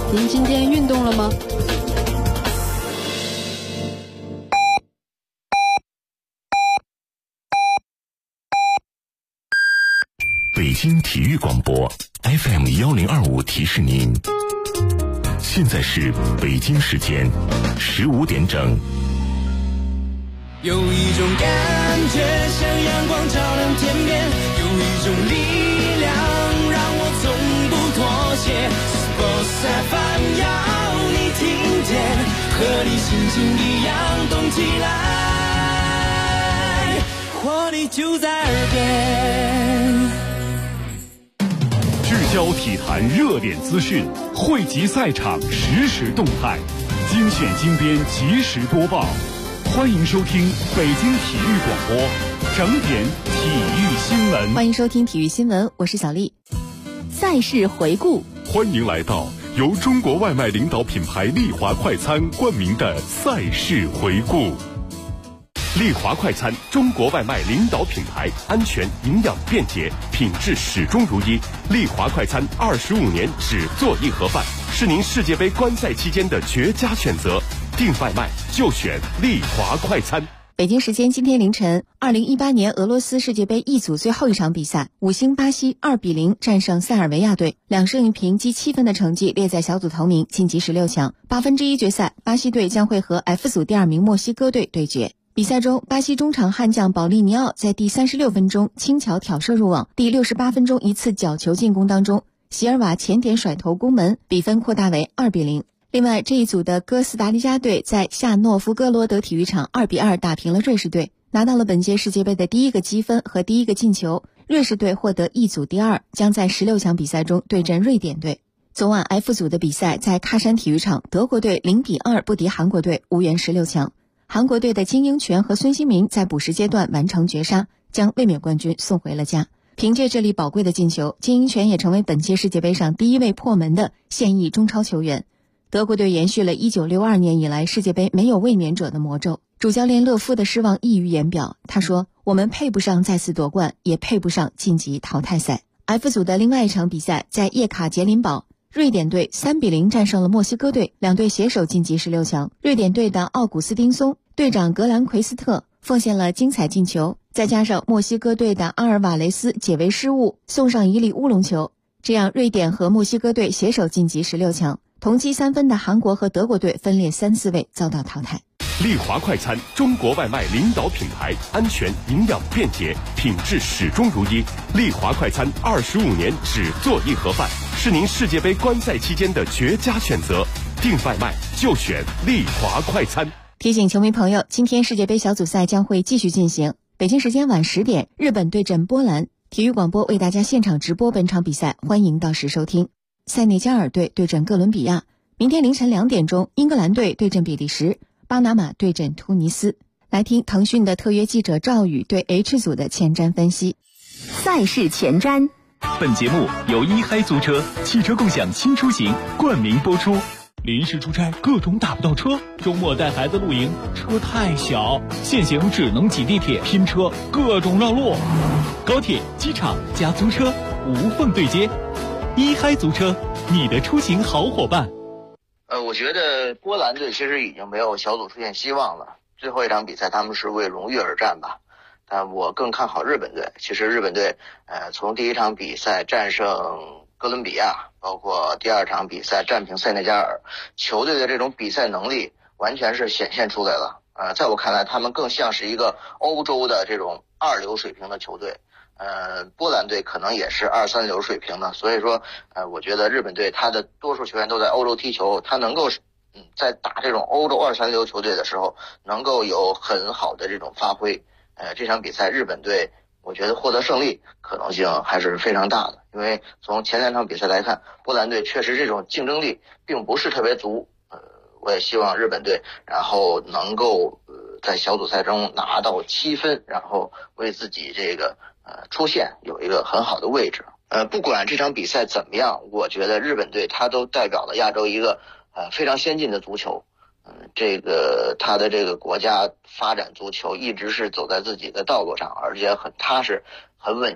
您今天运动了吗？ 北京体育广播 FM1025 提示您，现在是北京时间15点整。 有一种感觉像阳光照亮天边，有一种力量让我从不妥协。Sports FM 要你听见，和你心情一样动起来，活力就在耳边。 聚焦体坛热点资讯，汇集赛场实时动态，精选精编及时播报。欢迎收听北京体育广播整点体育新闻。 欢迎收听体育新闻，我是小丽。赛事回顾， 欢迎来到由中国外卖领导品牌丽华快餐冠名的赛事回顾。丽华快餐，中国外卖领导品牌，安全、营养、便捷，品质始终如一。丽华快餐25年只做一盒饭，是您世界杯观赛期间的绝佳选择。订外卖就选丽华快餐。 北京时间今天凌晨，2018年俄罗斯世界杯 E 组最后一场比赛，5星巴西2比0战胜塞尔维亚队，2胜1平积7分的成绩列在小组头名，晋级16强。1/8决赛，巴西队将会和 F 组第2名墨西哥队对决。比赛中，巴西中场悍将保利尼奥在第36分钟轻巧挑射入网，第68分钟一次角球进攻当中，席尔瓦前点甩头攻门，比分扩大为2比0。另外，这一组的哥斯达黎加队在夏诺夫哥罗德体育场2比2打平了瑞士队，拿到了本届世界杯的第一个积分和第一个进球。瑞士队获得 E 组第2，将在16强比赛中对阵瑞典队。昨晚 F 组的比赛在喀山体育场，德国队0比2不敌韩国队，无缘16强。韩国队的金英权和孙兴民在补时阶段完成绝杀，将卫冕冠军送回了家。凭借这粒宝贵的进球，金英权也成为本届世界杯上第一位破门的现役中超球员。德国队延续了1962年以来世界杯没有卫冕者的魔咒，主教练勒夫的失望溢于言表。他说，我们配不上再次夺冠，也配不上晋级淘汰赛。F 组的另外一场比赛在叶卡捷琳堡，瑞典队3比0战胜了墨西哥队，两队携手晋级16强。瑞典队的奥古斯丁松、队长格兰奎斯特奉献了精彩进球，再加上墨西哥队的阿尔瓦雷斯解围失误，送上一粒乌龙球，这样瑞典和墨西哥队携手晋级16强。同积3分的韩国和德国队分列3、4位遭到淘汰。 丽华快餐，中国外卖领导品牌，安全、营养、便捷，品质始终如一。丽华快餐25年只做一盒饭，是您世界杯观赛期间的绝佳选择。订外卖就选丽华快餐。 提醒球迷朋友，今天世界杯小组赛将会继续进行。北京时间晚10点，日本对阵波兰，体育广播为大家现场直播本场比赛，欢迎到时收听。塞内加尔队对阵哥伦比亚，明天凌晨2点钟，英格兰队对阵比利时，巴拿马对阵突尼斯。来听腾讯的特约记者赵宇对 H 组的前瞻分析。 赛事前瞻。 本节目由一嗨租车汽车共享新出行冠名播出。临时出差各种打不到车，周末带孩子露营车太小，现行只能挤地铁拼车，各种绕路。高铁、机场加租车无缝对接，一嗨租车，你的出行好伙伴。 我觉得波兰队其实已经没有小组出现希望了，最后一场比赛他们是为荣誉而战吧。但我更看好日本队。其实日本队从第一场比赛战胜哥伦比亚，包括第2场比赛战平塞内加尔，球队的这种比赛能力完全是显现出来了。在我看来，他们更像是一个欧洲的这种2流水平的球队。波兰队可能也是2、3流水平的，所以说我觉得日本队他的多数球员都在欧洲踢球，他能够在打这种欧洲2、3流球队的时候能够有很好的这种发挥。这场比赛日本队我觉得获得胜利可能性还是非常大的，因为从前2场比赛来看，波兰队确实这种竞争力并不是特别足。我也希望日本队然后能够在小组赛中拿到7分，然后为自己这个出线有一个很好的位置。不管这场比赛怎么样，我觉得日本队他都代表了亚洲一个非常先进的足球。这个他的这个国家发展足球一直是走在自己的道路上，而且很踏实、很稳健。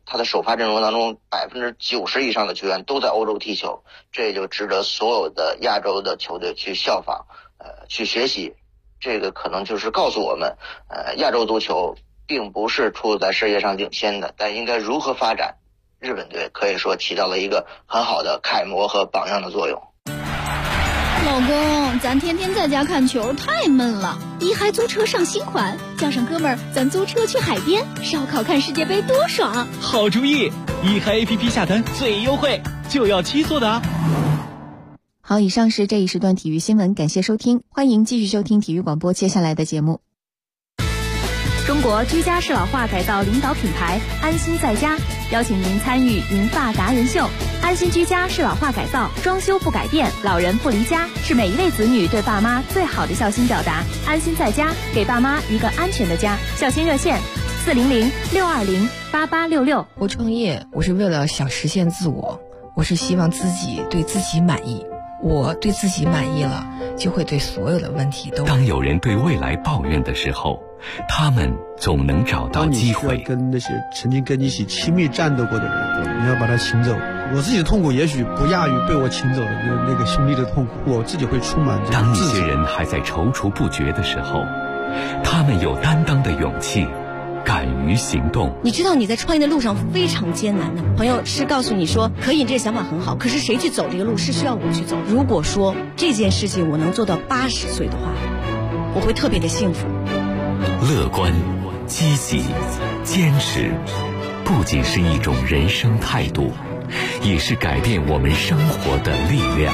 他的首发阵容当中90%以上的球员都在欧洲踢球，这也就值得所有的亚洲的球队去效仿，去学习。这个可能就是告诉我们，亚洲足球并不是处在世界上领先的，但应该如何发展，日本队可以说起到了一个很好的楷模和榜样的作用。 老公，咱天天在家看球太闷了，一嗨租车上新款，叫上哥们儿，咱租车去海边烧烤看世界杯多爽！ 好主意，一嗨 APP 下单最优惠，就要7座的啊！ 好，以上是这一时段体育新闻，感谢收听，欢迎继续收听体育广播接下来的节目。 中国居家适老化改造领导品牌安心在家邀请您参与银发达人秀。安心居家适老化改造，装修不改变，老人不离家，是每一位子女对爸妈最好的孝心表达。安心在家，给爸妈一个安全的家。孝心热线400-620-8866。 我创业，我是为了想实现自我，我是希望自己对自己满意。我对自己满意了，就会对所有的问题都。 当有人对未来抱怨的时候，他们总能找到机会。 当你需要跟那些曾经跟你一起亲密战斗过的人，你要把他请走。我自己的痛苦也许不亚于被我请走的那个兄弟的痛苦，我自己会充满这种当一些人还在踌躇不决的时候，他们有担当的勇气，敢于行动。 你知道你在创业的路上非常艰难的，朋友是告诉你说可以，这个想法很好，可是谁去走这个路是需要我去走。如果说这件事情我能做到80岁的话，我会特别的幸福。 乐观、积极、坚持，不仅是一种人生态度，也是改变我们生活的力量。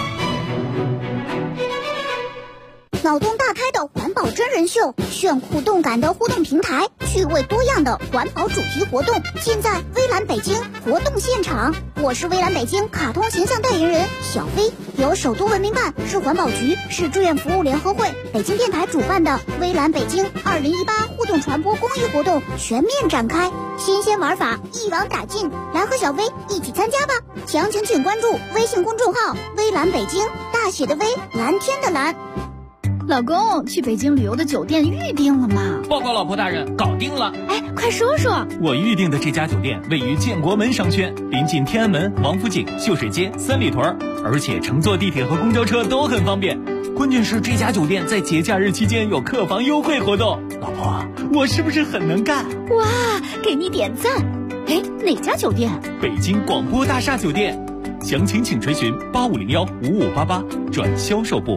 脑洞大开的环保真人秀，炫酷动感的互动平台，趣味多样的环保主题活动，尽在微蓝北京活动现场。我是微蓝北京卡通形象代言人小飞，由首都文明办、市环保局、市志愿服务联合会、北京电台主办的微蓝北京2018互动传播公益活动全面展开，新鲜玩法一网打尽，来和小飞一起参加吧！详情请关注微信公众号微蓝北京，大写的微，蓝天的蓝。 老公，去北京旅游的酒店预定了吗？ 报告老婆大人，搞定了。 哎，快说说。 我预定的这家酒店位于建国门商圈，临近天安门、王府井、秀水街、三里屯，而且乘坐地铁和公交车都很方便。关键是这家酒店在节假日期间有客房优惠活动。老婆，我是不是很能干？ 哇，给你点赞。哎，哪家酒店？ 北京广播大厦酒店。详情请垂询8501-5588转销售部。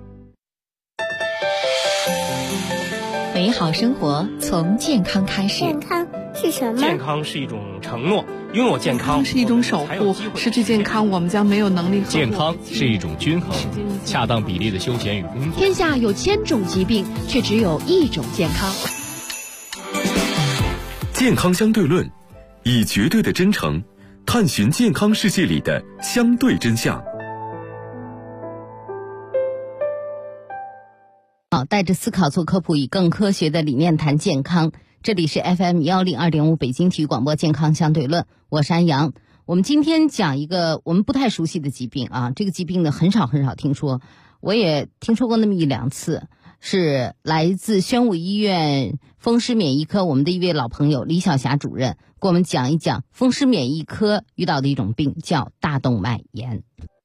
美好生活从健康开始。 健康是什么？ 健康是一种承诺，拥有健康是一种守护，失去健康我们将没有能力。 健康是一种均衡，恰当比例的休闲与工作。 天下有1000种疾病，却只有1种健康。 健康相对论，以绝对的真诚探寻健康世界里的相对真相。 好，带着思考做科普，以更科学的理念谈健康。这里是 FM102.5 北京体育广播健康相对论，我是安阳。我们今天讲一个我们不太熟悉的疾病啊，这个疾病呢很少听说，我也听说过那么1-2次，是来自宣武医院风湿免疫科我们的一位老朋友李晓霞主任，给我们讲一讲风湿免疫科遇到的一种病，叫大动脉炎。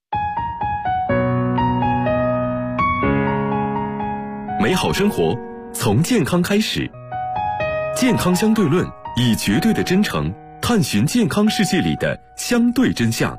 美好生活从健康开始，健康相对论，以绝对的真诚探寻健康世界里的相对真相。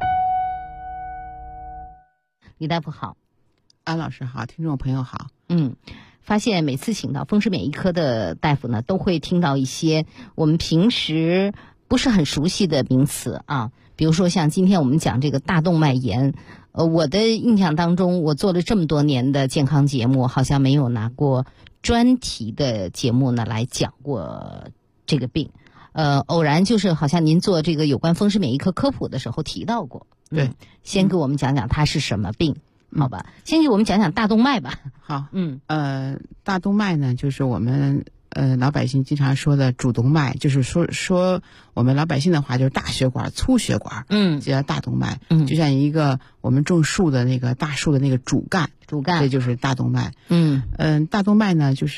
李大夫好。 安老师好，听众朋友好。 发现每次请到风湿免疫科的大夫呢，都会听到一些我们平时不是很熟悉的名词啊，比如说像今天我们讲这个大动脉炎。我的印象当中，我做了这么多年的健康节目，好像没有拿过专题的节目呢来讲过这个病。偶然就是好像您做这个有关风湿免疫科科普的时候提到过。 对， 先给我们讲讲它是什么病，好吧？先给我们讲讲大动脉吧。 好，大动脉呢，就是我们老百姓经常说的主动脉，就是说我们老百姓的话就是大血管、粗血管，这叫大动脉。就像一个我们种树的那个大树的那个主干，这就是大动脉。大动脉呢，就是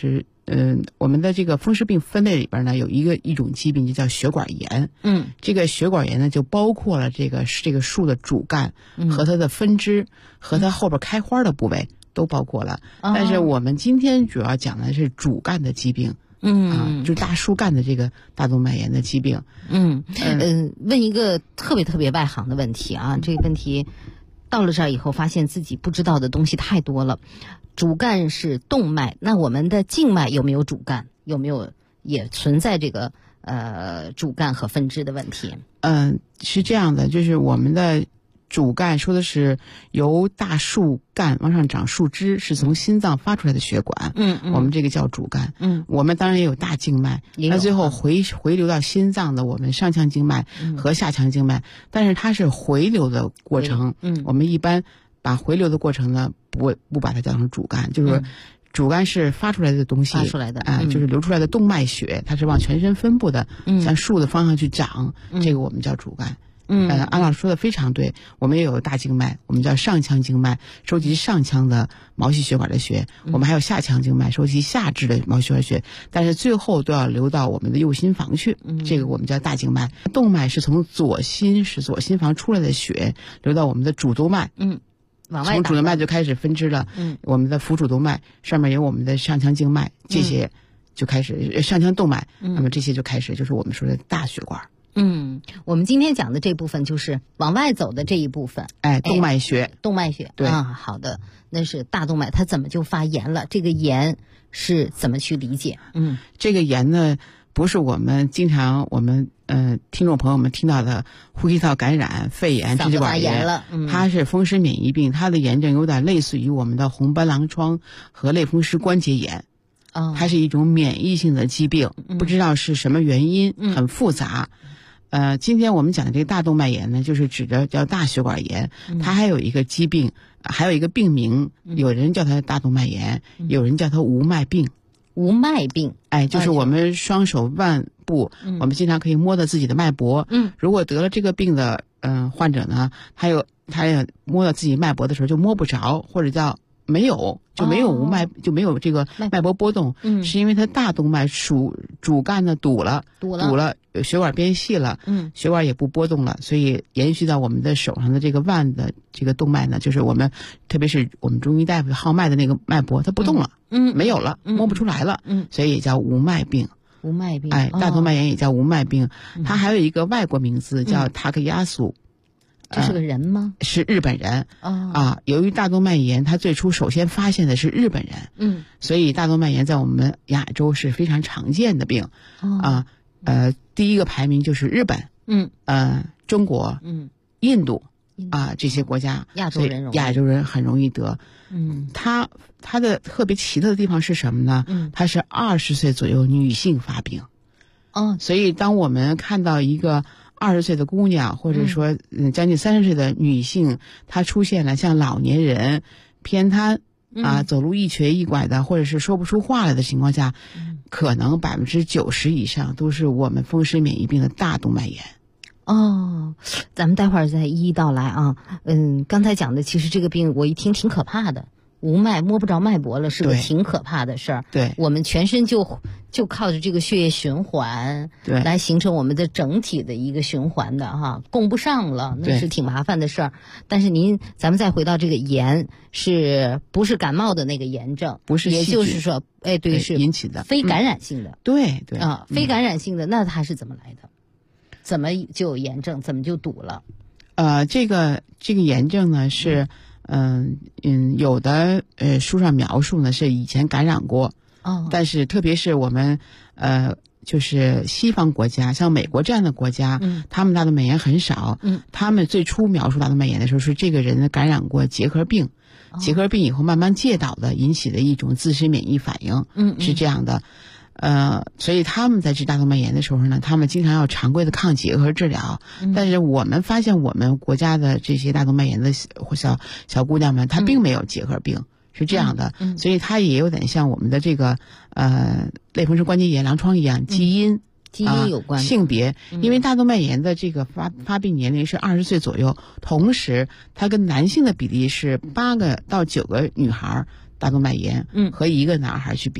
我们的这个风湿病分类里边呢，有一种疾病就叫血管炎。这个血管炎呢，就包括了这个树的主干和它的分支和它后边开花的部位都包括了。但是我们今天主要讲的是主干的疾病。就是大树干的这个大动脉炎的疾病。 问一个特别外行的问题啊，这个问题到了这儿以后，发现自己不知道的东西太多了。主干是动脉，那我们的静脉有没有主干？有没有也存在这个主干和分支的问题？ 是这样的，就是我们的主干说的是由大树干往上长树枝，是从心脏发出来的血管。我们这个叫主干。我们当然也有大静脉，那最后回流到心脏的我们上腔静脉和下腔静脉，但是它是回流的过程。我们一般把回流的过程呢，不把它叫成主干，就是主干是发出来的东西， 发出来的就是流出来的动脉血，它是往全身分布的，向树的方向去长，这个我们叫主干。安老师说的非常对，我们也有大静脉，我们叫上腔静脉，收集上腔的毛细血管的血，我们还有下腔静脉，收集下肢的毛细血管血，但是最后都要流到我们的右心房去，这个我们叫大静脉。动脉是从左心房出来的血流到我们的主动脉， 往外从主动脉就开始分支了。我们的腹主动脉上面有我们的上腔静脉，这些就开始上腔动脉，那么这些就开始就是我们说的大血管。 我们今天讲的这部分就是往外走的这一部分， 动脉血， 对好的，那是大动脉，它怎么就发炎了？这个炎是怎么去理解？ 这个炎呢，不是我们经常听众朋友们听到的呼吸道感染、肺炎、支气管炎了，它是风湿免疫病，它的炎症有点类似于我们的红斑狼疮和类风湿关节炎。它是一种免疫性的疾病，不知道是什么原因，很复杂。今天我们讲的这个大动脉炎呢，就是指的叫大血管炎，它还有一个疾病，还有一个病名，有人叫它大动脉炎，有人叫它无脉病。 无脉病， 就是我们双手腕部，我们经常可以摸到自己的脉搏。如果得了这个病的患者呢，他也摸到自己脉搏的时候就摸不着，或者叫没有无脉，就没有这个脉搏波动，是因为它大动脉主干呢堵了，血管变细了，血管也不波动了，所以延续到我们的手上的这个腕的这个动脉呢，就是特别是我们中医大夫号脉的那个脉搏，它不动了，没有了，摸不出来了，所以也叫无脉病。 无脉病， 大动脉炎也叫无脉病，它还有一个外国名字叫塔克亚苏。 这是个人吗？ 是日本人。由于大动脉炎，它最初首先发现的是日本人。所以大动脉炎在我们亚洲是非常常见的病。第一个排名就是日本。中国。印度。这些国家，亚洲人很容易得。它的特别奇特的地方是什么呢？它是20岁左右女性发病。所以当我们看到一个20岁的姑娘，或者说将近30岁的女性，她出现了像老年人、偏瘫走路一瘸一拐的，或者是说不出话来的情况下，可能90%以上都是我们风湿免疫病的大动脉炎。 咱们待会儿再一一道来啊。刚才讲的其实这个病我一听挺可怕的，无脉摸不着脉搏了，是个挺可怕的事儿。 对， 我们全身就靠着这个血液循环来形成我们的整体的一个循环的哈，供不上了，那是挺麻烦的事儿。但是咱们再回到这个炎，是不是感冒的那个炎症？ 不是， 也就是说，对，是引起的非感染性的。 对非感染性的，那它是怎么来的？怎么就有炎症？怎么就堵了？ 这个炎症呢是。有的书上描述呢是以前感染过，但是特别是我们就是西方国家，像美国这样的国家，他们大动脉炎很少。他们最初描述大动脉炎的时候，是这个人感染过结核病，结核病以后慢慢介导的引起的一种自身免疫反应，是这样的。所以他们在治大动脉炎的时候呢，他们经常要常规的抗结核治疗。但是我们发现我们国家的这些大动脉炎的小姑娘们，她并没有结核病，是这样的。所以她也有点像我们的这个类风湿关节炎、狼疮一样，基因有关， 性别。因为大动脉炎的这个发病年龄是20岁左右，同时它跟男性的比例是8个到9个女孩大动脉炎和1个男孩去比。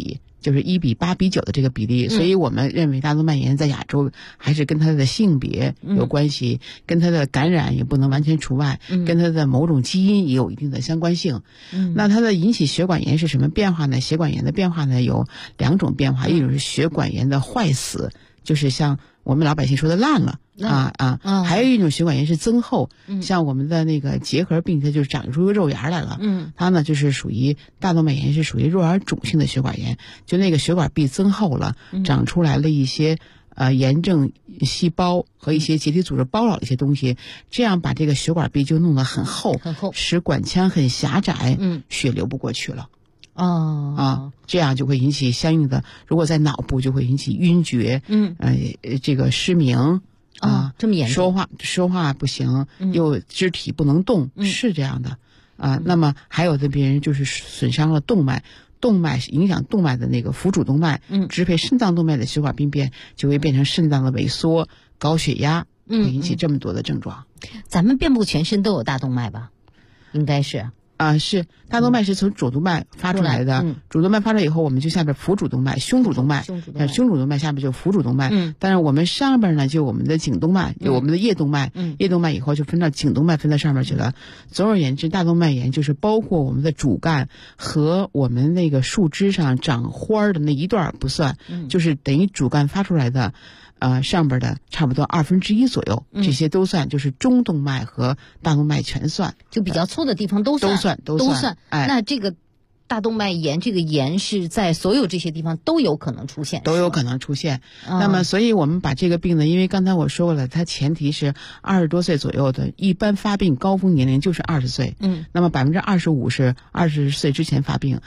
就是1:8:9的这个比例，所以我们认为大动脉炎在亚洲还是跟它的性别有关系，跟它的感染也不能完全除外，跟它的某种基因也有一定的相关性。那它的引起血管炎是什么变化呢？血管炎的变化呢有2种变化，一种是血管炎的坏死，就是像我们老百姓说的烂了还有一种血管炎是增厚，像我们的那个结核病，它就是长出个肉芽来了，它呢就是属于大动脉炎，是属于肉芽肿性的血管炎，就那个血管壁增厚了，长出来了一些炎症细胞和一些结缔组织包绕的一些东西，这样把这个血管壁就弄得很厚，使管腔很狭窄，血流不过去了。这样就会引起相应的，如果在脑部就会引起晕厥，这个失明这么严重， 说话不行，又肢体不能动，是这样的那么还有的病人就是损伤了动脉影响动脉的那个腹主动脉，支配肾脏动脉的血管病变，就会变成肾脏的萎缩、高血压，会引起这么多的症状。 咱们遍布全身都有大动脉吧？应该是。 是大动脉是从主动脉发出来的，主动脉发出来以后，我们就下边腹主动脉、胸主动脉，胸主动脉下边就腹主动脉，但是我们上边呢就我们的颈动脉，有我们的叶动脉，叶动脉以后就分到颈动脉，分到上面去了。总而言之，大动脉炎就是包括我们的主干和我们那个树枝上长花的那一段不算，就是等于主干发出来的上边的差不多1/2左右，这些都算，就是中动脉和大动脉全算， 就比较粗的地方都算。那这个大动脉炎，这个炎是在所有这些地方都有可能出现，那么，所以我们把这个病呢，因为刚才我说过了，它前提是20多岁左右的，一般发病高峰年龄就是20岁。那么25%是20岁之前发病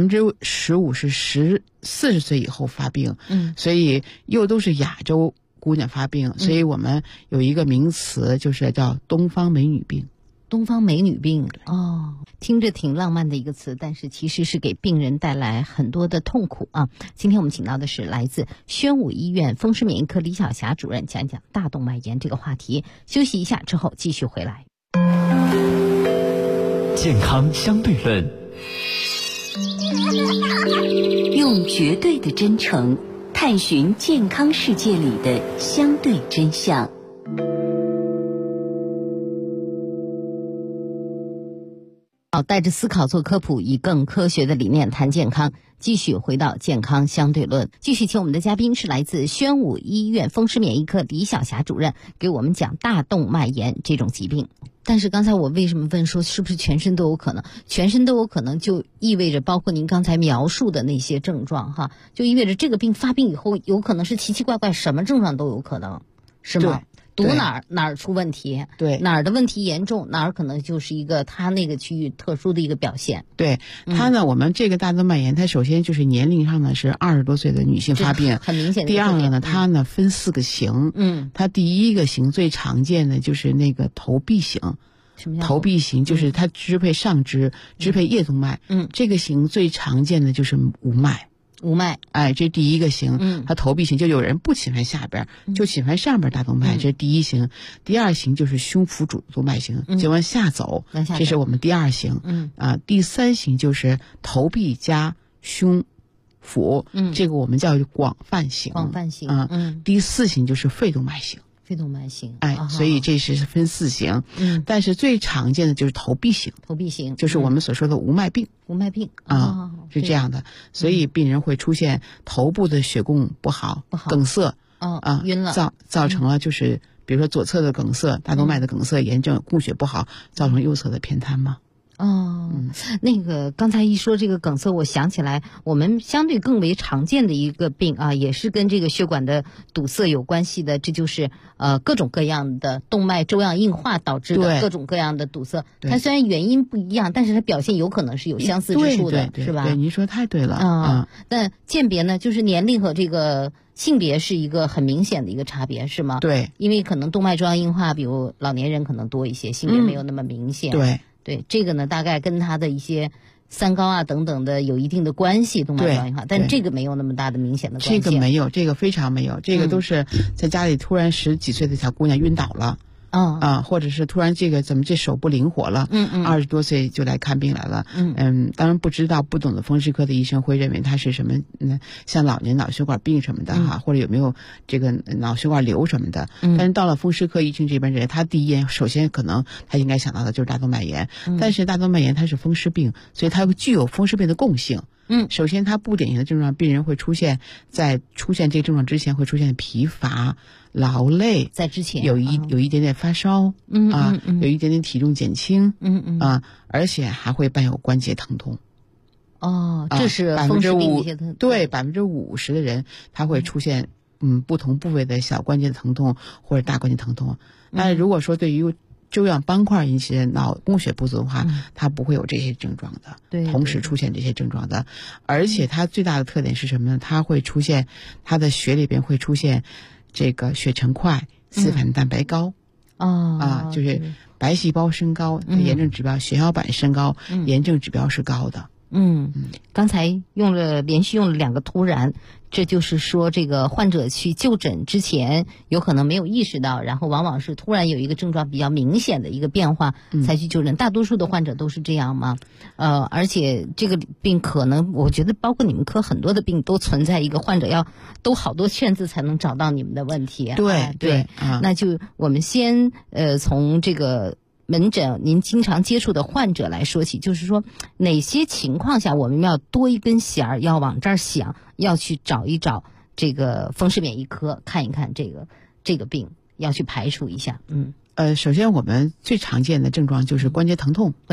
，15%是40岁以后发病。所以又都是亚洲姑娘发病，所以我们有一个名词，就是叫东方美女病。东方美女病听着挺浪漫的一个词，但是其实是给病人带来很多的痛苦啊。今天我们请到的是来自宣武医院风湿免疫科李晓霞主任，讲一讲大动脉炎这个话题。休息一下之后继续回来。 健康相对论， 用绝对的真诚探寻健康世界里的相对真相。 带着思考做科普，以更科学的理念谈健康。继续回到健康相对论，继续请我们的嘉宾是来自宣武医院风湿免疫科李晓霞主任，给我们讲大动脉炎这种疾病。但是刚才我为什么问说是不是全身都有可能？全身都有可能就意味着包括您刚才描述的那些症状就意味着这个病发病以后有可能是奇奇怪怪，什么症状都有可能，是吗？堵哪儿出问题，哪儿的问题严重，哪儿可能就是一个他那个区域特殊的一个表现。 对，他呢，我们这个大动脉炎，它首先就是年龄上呢是20多岁的女性发病， 很明显的。 第二个呢，它呢分4个型，它第一个型最常见的就是那个头壁型。 什么叫头壁型？就是它支配上肢，支配叶动脉。这个型最常见的就是五脉。这第一个型，它头壁型，就有人不侵犯下边，就侵犯上边大动脉，这是第一型。第二型就是胸腹主动脉型，就往下走，这是我们第二型。第三型就是头壁加胸腹，这个我们叫广泛型。第4型就是肺动脉型。所以这是分4型。但是最常见的就是头壁型，就是我们所说的无脉病。是这样的，所以病人会出现头部的血供不好，梗塞， 晕了， 造成了就是比如说左侧的梗塞，大动脉的梗塞炎症，供血不好，造成右侧的偏瘫吗？ 那个刚才一说这个梗塞，我想起来我们相对更为常见的一个病也是跟这个血管的堵塞有关系的，这就是各种各样的动脉粥样硬化导致的各种各样的堵塞。它虽然原因不一样，但是它表现有可能是有相似之处的，是吧？ 对，您说太对了。 但鉴别呢，就是年龄和这个性别是一个很明显的一个差别，是吗？ 对， 因为可能动脉粥样硬化，比如老年人可能多一些，性别没有那么明显。对，这个呢，大概跟他的一些三高等等的有一定的关系，动脉粥样硬化，但这个没有那么大的明显的关系。 这个没有，这个非常没有，这个都是在家里突然10几岁的小姑娘晕倒了， 或者是突然怎么这手不灵活了，20多岁就来看病来了，当然不懂得风湿科的医生会认为他是什么，像老年脑血管病什么的或者有没有这个脑血管瘤什么的，但是到了风湿科医生这边人，他第一眼首先可能他应该想到的就是大动脉炎，但是大动脉炎它是风湿病，所以它具有风湿病的共性。首先它不典型的症状，病人会在出现这个症状之前会出现疲乏、劳累， 在之前有一点点发烧，有一点点体重减轻，而且还会伴有关节疼痛。 这是风湿病一些对50%的人他会出现不同部位的小关节的疼痛或者大关节疼痛。但是如果说对于粥样斑块引起的脑供血不足的话，它不会有这些症状的，同时出现这些症状的。而且它最大的特点是什么呢？它会出现它的血里边会出现这个血沉块、丝反蛋白高，就是白细胞升高，炎症指标血小板升高，炎症指标是高的。 刚才连续用了2个突然，这就是说这个患者去就诊之前有可能没有意识到，然后往往是突然有一个症状比较明显的一个变化才去就诊，大多数的患者都是这样吗？而且这个病可能我觉得包括你们科很多的病都存在一个患者要兜好多圈子才能找到你们的问题。 对， 那就我们先从这个门诊您经常接触的患者来说起，就是说哪些情况下我们要多一根弦儿，要往这儿想，要去找一找这个风湿免疫科看一看这个病，要去排除一下。 首先我们最常见的症状就是关节疼痛，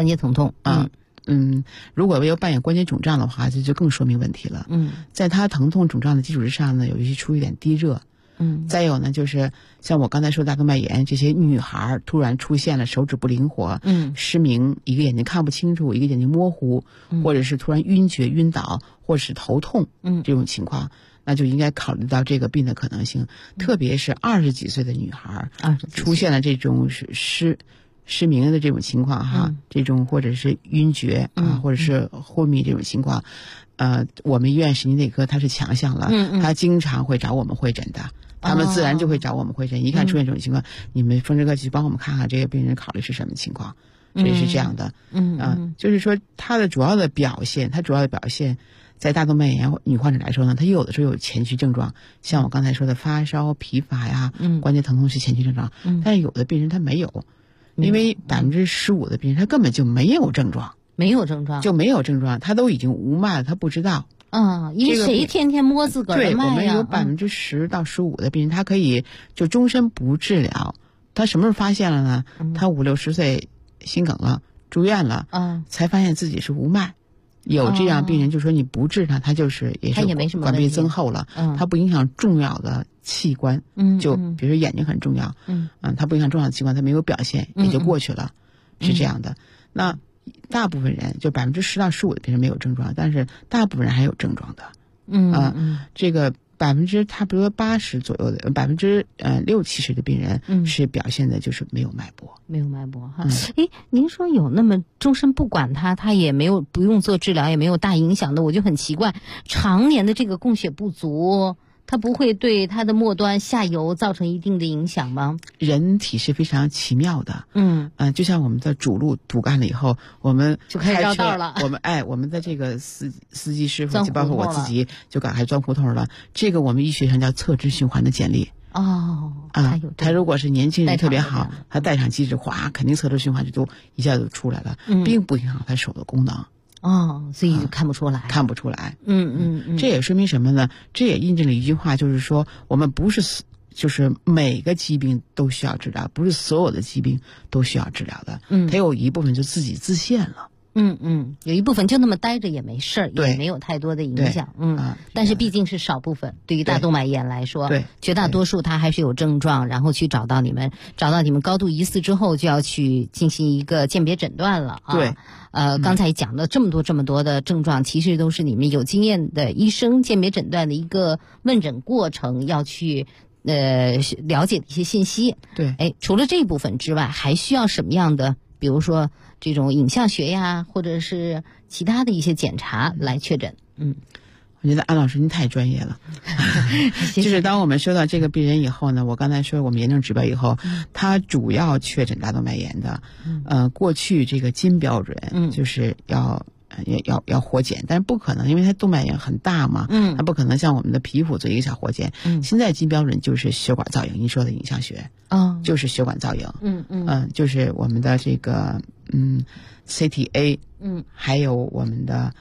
如果要扮演关节肿胀的话，这就更说明问题了。在它疼痛肿胀的基础之上呢，有一些出一点低热。再有呢，就是像我刚才说大动脉炎，这些女孩突然出现了手指不灵活，失明，一个眼睛看不清楚，一个眼睛模糊，或者是突然晕厥、晕倒，或者是头痛，这种情况，那就应该考虑到这个病的可能性。特别是20几岁的女孩，出现了这种失明的这种情况这种或者是晕厥或者是昏迷这种情况，我们医院神经内科它是强项了，它经常会找我们会诊的。他们自然就会找我们会诊，一看出现这种情况，你们风湿科去帮我们看看这个病人考虑是什么情况，所以是这样的。就是说它主要的表现在大动脉炎女患者来说呢，她有的时候有前驱症状，像我刚才说的发烧、疲乏呀，关节疼痛是前驱症状，但是有的病人他没有，因为15%的病人他根本就没有症状，他都已经无脉了，他不知道。 因为谁天天摸自个儿的脉呀？ 对，我们有10%到15%的病人，他可以就终身不治疗。他什么时候发现了呢？他50、60岁心梗了，住院了，才发现自己是无脉。有这样病人就说你不治他，他也没什么管壁增厚了，他不影响重要的器官，就比如说眼睛很重要，他不影响重要的器官，他没有表现也就过去了，是这样的。那大部分人就10%到15%的病人没有症状，但是大部分人还有症状的。这个差不多80%左右的60、70%的病人是表现的就是没有脉搏， 哈。您说有那么终身不管他也不用做治疗，也没有大影响的，我就很奇怪，常年的这个供血不足，它不会对它的末端下游造成一定的影响吗？ 人体是非常奇妙的，就像我们的主路堵干了以后，我们就开始绕道了。 我们的这个司机师傅，就包括我自己，就赶快钻胡同了。这个我们医学上叫侧支循环的建立。他如果是年轻人特别好，他代偿机制肯定侧支循环就一下就出来了，并不影响他手的功能。 所以看不出来。 这也说明什么呢？这也印证了一句话，就是说我们不是就是每个疾病都需要治疗，不是所有的疾病都需要治疗的。它有一部分就自己自限了。 有一部分就那么待着也没事儿，也没有太多的影响。但是毕竟是少部分，对于大动脉炎来说，绝大多数它还是有症状，然后去找到你们高度疑似之后，就要去进行一个鉴别诊断了刚才讲了这么多的症状，其实都是你们有经验的医生鉴别诊断的一个问诊过程，要去了解的一些信息。除了这部分之外，还需要什么样的？比如说这种影像学呀，或者是其他的一些检查来确诊。 我觉得安老师您太专业了。就是当我们收到这个病人以后呢，我刚才说我们炎症指标以后，他主要确诊大动脉炎的，过去这个金标准就是要活检，但是不可能，因为它动脉炎很大嘛，它不可能像我们的皮肤做一个小活检。现在金标准就是血管造影，您说的影像学，就是血管造影，就是我们的这个CTA，还有我们的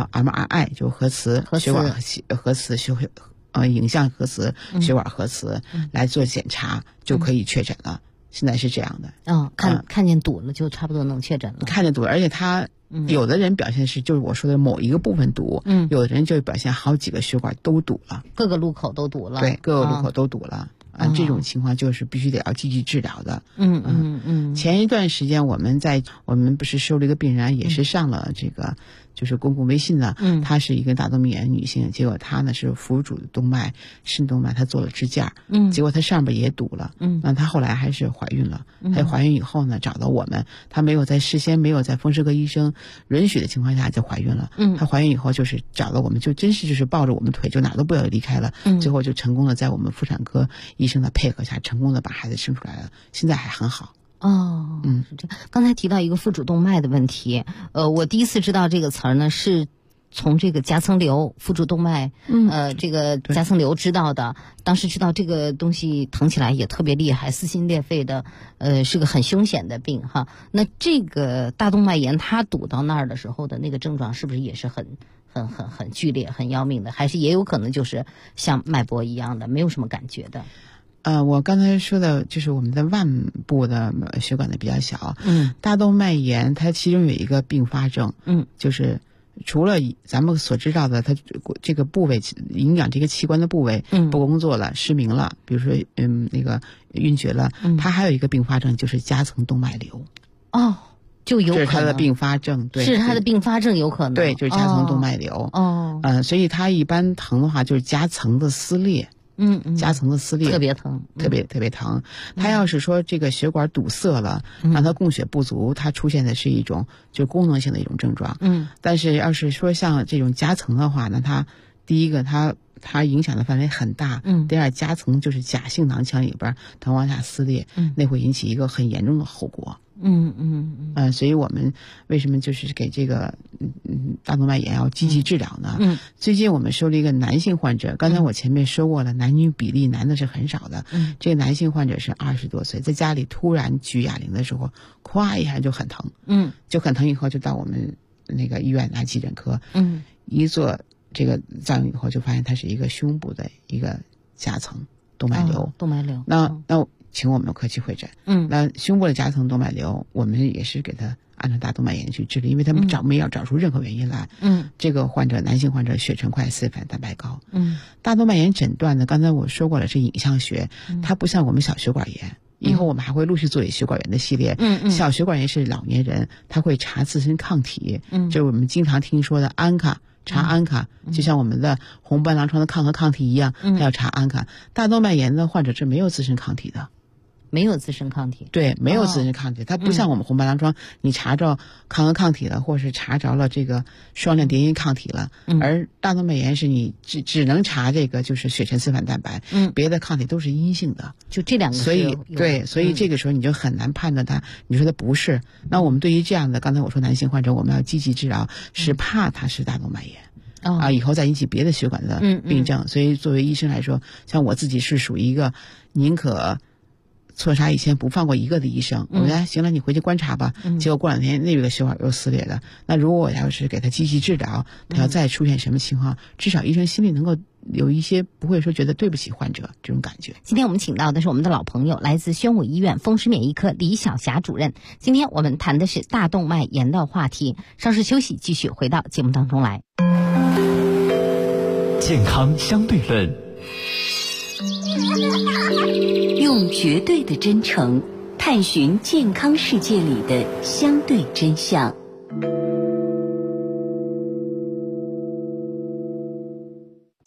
MRI 就核磁血管核磁影像核磁血管核磁来做检查就可以确诊了。现在是这样的。 看见堵了就差不多能确诊了。 看见堵了，而且他有的人表现是就是我说的某一个部分堵，有的人就表现好几个血管都堵了， 各个路口都堵了。 对，各个路口都堵了。这种情况就是必须得要积极治疗的。前一段时间我们不是收了一个病人，也是上了这个就是公共微信的，她是一个大动脉炎女性，结果她呢是腹主动脉、肾动脉，她做了支架，结果她上边也堵了，那她后来还是怀孕了，她怀孕以后呢找到我们，她事先没有在风湿科医生允许的情况下就怀孕了，她怀孕以后就是找到我们，就真是就是抱着我们腿就哪都不要离开了，最后就成功的在我们妇产科医生的配合下，成功的把孩子生出来了，现在还很好。 是这样。刚才提到一个腹主动脉的问题，我第一次知道这个词儿呢，是从这个夹层瘤、腹主动脉，这个夹层瘤知道的。当时知道这个东西疼起来也特别厉害，撕心裂肺的，是个很凶险的病哈。那这个大动脉炎它堵到那儿的时候的那个症状，是不是也是很剧烈、很要命的？还是也有可能就是像脉搏一样的，没有什么感觉的？ 我刚才说的就是我们的腕部的血管的比较小，大动脉炎它其中有一个并发症，就是除了咱们所知道的，它这个部位影响这个器官的部位不工作了、失明了，比如说那个晕厥了，它还有一个并发症就是夹层动脉瘤。 就有可能这是它的并发症，对， 是它的并发症有可能， 对，就是夹层动脉瘤。所以它一般疼的话就是夹层的撕裂。夹层的撕裂特别疼， 特别疼。它要是说这个血管堵塞了，让它供血不足，它出现的是一种就是功能性的一种症状。但是要是说像这种夹层的话呢，它第一个它影响的范围很大，第二夹层就是假性囊腔里边它往下撕裂，那会引起一个很严重的后果。所以我们为什么就是给这个大动脉炎要积极治疗呢？最近我们收了一个男性患者，刚才我前面说过了，男女比例男的是很少的，这个男性患者是20多岁，在家里突然举哑铃的时候，咵一下就很疼，就很疼以后就到我们那个医院拿急诊科，一做这个造影以后就发现它是一个胸部的一个夹层动脉瘤，那请我们科去会诊，那胸部的夹层动脉瘤，我们也是给他按照大动脉炎去治理，因为他们没有找出任何原因来。这个患者男性患者血沉快、丝反蛋白高。大动脉炎诊断呢，刚才我说过了，是影像学，它不像我们小血管炎。以后我们还会陆续做血管炎的系列。小血管炎是老年人，他会查自身抗体，就是我们经常听说的安卡。查安卡，就像我们的红斑狼疮的抗和抗体一样，他要查安卡。大动脉炎的患者是没有自身抗体的。 没有自身抗体， 对，没有自身抗体，它不像我们红斑狼疮，你查着抗和抗体了，或是查着了这个双链蝶因抗体了，而大动脉炎是你只能查这个就是血沉丝反蛋白，别的抗体都是阴性的， 就这两个。 所以这个时候你就很难判断它，你说它不是。那我们对于这样的，刚才我说男性患者，我们要积极治疗，是怕它是大动脉炎。以后再引起别的血管的病症，所以作为医生来说，像我自己是属于一个宁可错杀1000不放过一个的医生。我说行了，你回去观察吧。结果过2天那个血管又撕裂了。那如果我要是给他积极治疗，他要再出现什么情况，至少医生心里能够有一些不会说觉得对不起患者这种感觉。 今天我们请到的是我们的老朋友，来自宣武医院风湿免疫科李晓霞主任。今天我们谈的是大动脉炎的话题。稍事休息，继续回到节目当中来。 健康相对论， 用绝对的真诚探寻健康世界里的相对真相。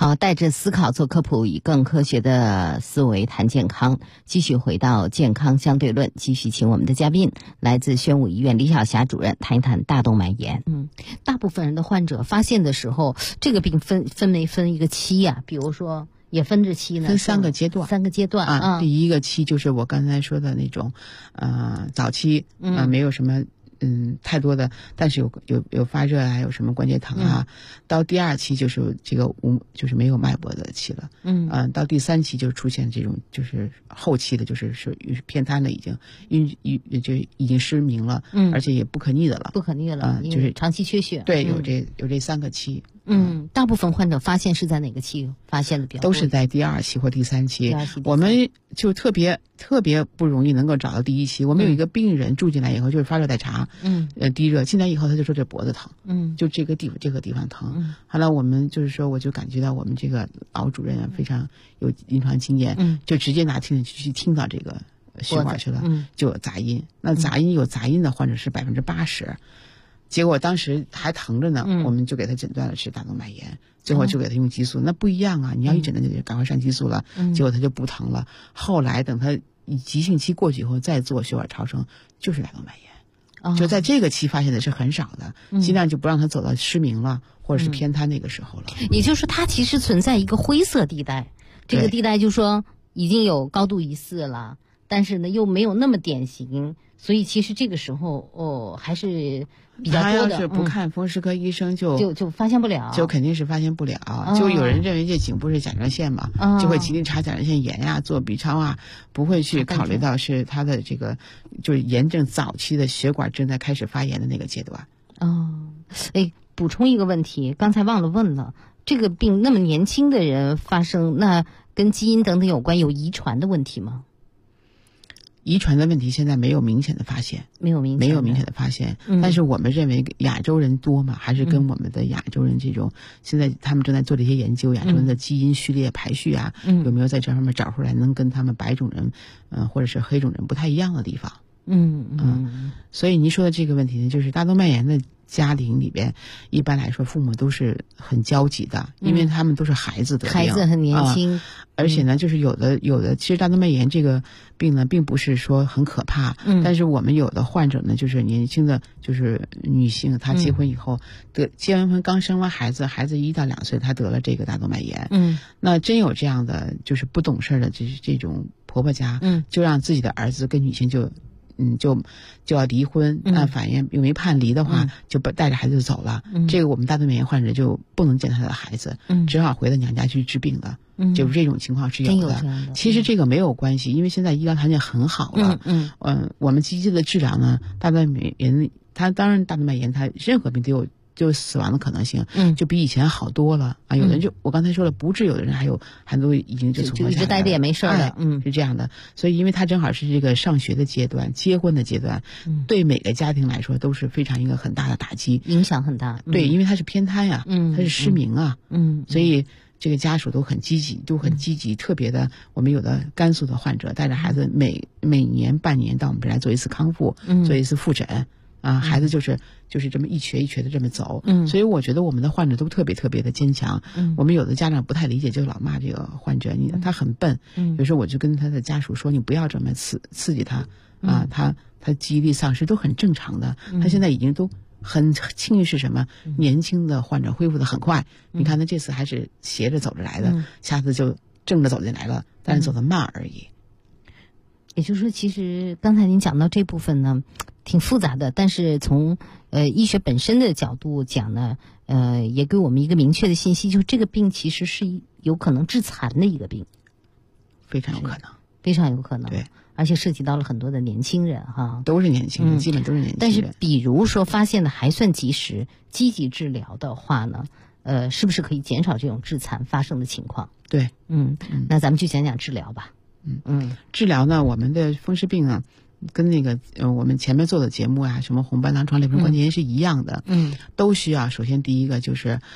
好，带着思考做科普，以更科学的思维谈健康。继续回到健康相对论，继续请我们的嘉宾来自宣武医院李晓霞主任谈一谈大动脉炎。大部分人的患者发现的时候，这个病分一个期啊，比如说也分着期呢， 分3个阶段。 3个阶段啊。第一个期就是我刚才说的那种，早期没有什么。太多的，但是有发热啊，有什么关节疼啊。到第2期就是这个就是没有脉搏的期了。到第3期就出现这种就是后期的，就是偏瘫了，已经就已经失明了，而且也不可逆的了。 不可逆了， 就是长期缺血。 对，有这3个期。 大部分患者发现是在哪个期发现的比较多？ 都是在第2期或第3期。我们就特别不容易能够找到第1期。我们有一个病人住进来以后就是发热代查，低热，进来以后他就说这脖子疼，就这个地方疼。后来我们就是说，我就感觉到我们这个老主任非常有临床经验，就直接拿听诊器去听到这个血管去了，就有杂音。那有杂音的患者是80%。结果当时还疼着呢，我们就给他诊断了是大动脉炎，最后就给他用激素。那不一样啊，你要一诊断就赶快上激素了，结果他就不疼了。后来等他急性期过去以后再做血管超声，就是大动脉炎。就在这个期发现的是很少的，尽量就不让他走到失明了或者是偏瘫那个时候了。 也就是说它其实存在一个灰色地带，这个地带就是说已经有高度疑似了，但是呢又没有那么典型，所以其实这个时候还是比较多的。 他要是不看风湿科医生就发现不了， 就肯定是发现不了。就有人认为这颈部是甲状腺嘛，就会极力查甲状腺炎呀，做 B 超啊，不会去考虑到是他的这个就是炎症早期的血管正在开始发炎的那个阶段。 补充一个问题，刚才忘了问了，这个病那么年轻的人发生，那跟基因等等有关，有遗传的问题吗？ 遗传的问题现在没有明显的发现，没有明显的发现。但是我们认为亚洲人多嘛，还是跟我们的亚洲人这种，现在他们正在做这些研究，亚洲人的基因序列排序啊，有没有在这方面找出来能跟他们白种人，或者是黑种人不太一样的地方。所以您说的这个问题呢，就是大动脉炎的家庭里边，一般来说父母都是很焦急的，因为他们都是孩子得病， 孩子很年轻， 而且呢，就是有的，其实大动脉炎这个病呢，并不是说很可怕，但是我们有的患者呢，就是年轻的，就是女性，她结婚以后结完婚刚生完孩子1到2岁，她得了这个大动脉炎，那真有这样的就是不懂事的这种婆婆家，就让自己的儿子跟女性就要离婚，按法院又没判离的话，就带着孩子走了。这个我们大动脉炎患者就不能见他的孩子，只好回到娘家去治病了。就是这种情况是有的。其实这个没有关系，因为现在医疗条件很好了。我们积极的治疗呢，大动脉炎，它当然大动脉炎它任何病都有就死亡的可能性，就比以前好多了啊！有的人我刚才说了不治，有的人还都已经就存活下来了， 一直待着也没事了， 是这样的。所以因为他正好是这个上学的阶段、结婚的阶段，对每个家庭来说都是非常一个很大的打击， 影响很大。 对，因为他是偏瘫呀，他是失明啊，所以这个家属都很积极，特别的，我们有的甘肃的患者带着孩子每年半年到我们这来做一次康复，做一次复诊。孩子就是这么一瘸一瘸的这么走，所以我觉得我们的患者都特别的坚强。我们有的家长不太理解，就老骂这个患者，他很笨。有时候我就跟他的家属说，你不要这么刺激他他记忆力丧失都很正常的。他现在已经都很幸运是什么？年轻的患者恢复的很快。你看他这次还是斜着走着来的，下次就正着走进来了，但是走得慢而已。 也就是说，其实刚才您讲到这部分呢，挺复杂的，但是从医学本身的角度讲呢，也给我们一个明确的信息，就是这个病其实是有可能致残的一个病， 非常有可能， 非常有可能。 对， 而且涉及到了很多的年轻人哈， 都是年轻人，基本都是年轻人。 但是比如说发现的还算及时，积极治疗的话呢，是不是可以减少这种致残发生的情况？ 对， 那咱们就讲讲治疗吧。 治疗呢，我们的风湿病呢，跟那个我们前面做的节目啊，什么红斑狼疮、类风关节炎是一样的，都需要首先第一个就是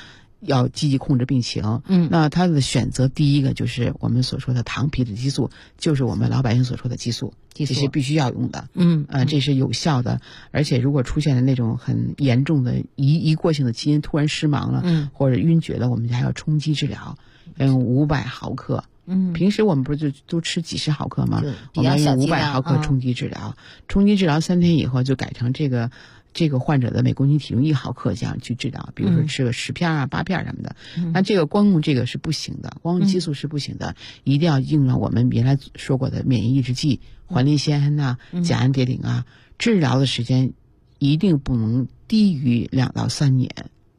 要积极控制病情。那他的选择第一个就是我们所说的糖皮质激素，就是我们老百姓所说的激素，这些必须要用的。这是有效的，而且如果出现了那种很严重的一过性的基因突然失盲了，或者晕厥了，我们还要冲击治疗，用500毫克。平时我们不是就都吃几十毫克吗？我们用500毫克冲击治疗，冲击治疗3天以后就改成这个患者的每公斤体重1毫克这样去治疗，比如说吃个10片啊8片什么的。那这个光用这个是不行的，光用激素是不行的，一定要用上我们原来说过的免疫抑制剂环利酰胺啊、甲氨蝶呤啊。治疗的时间一定不能低于2到3年。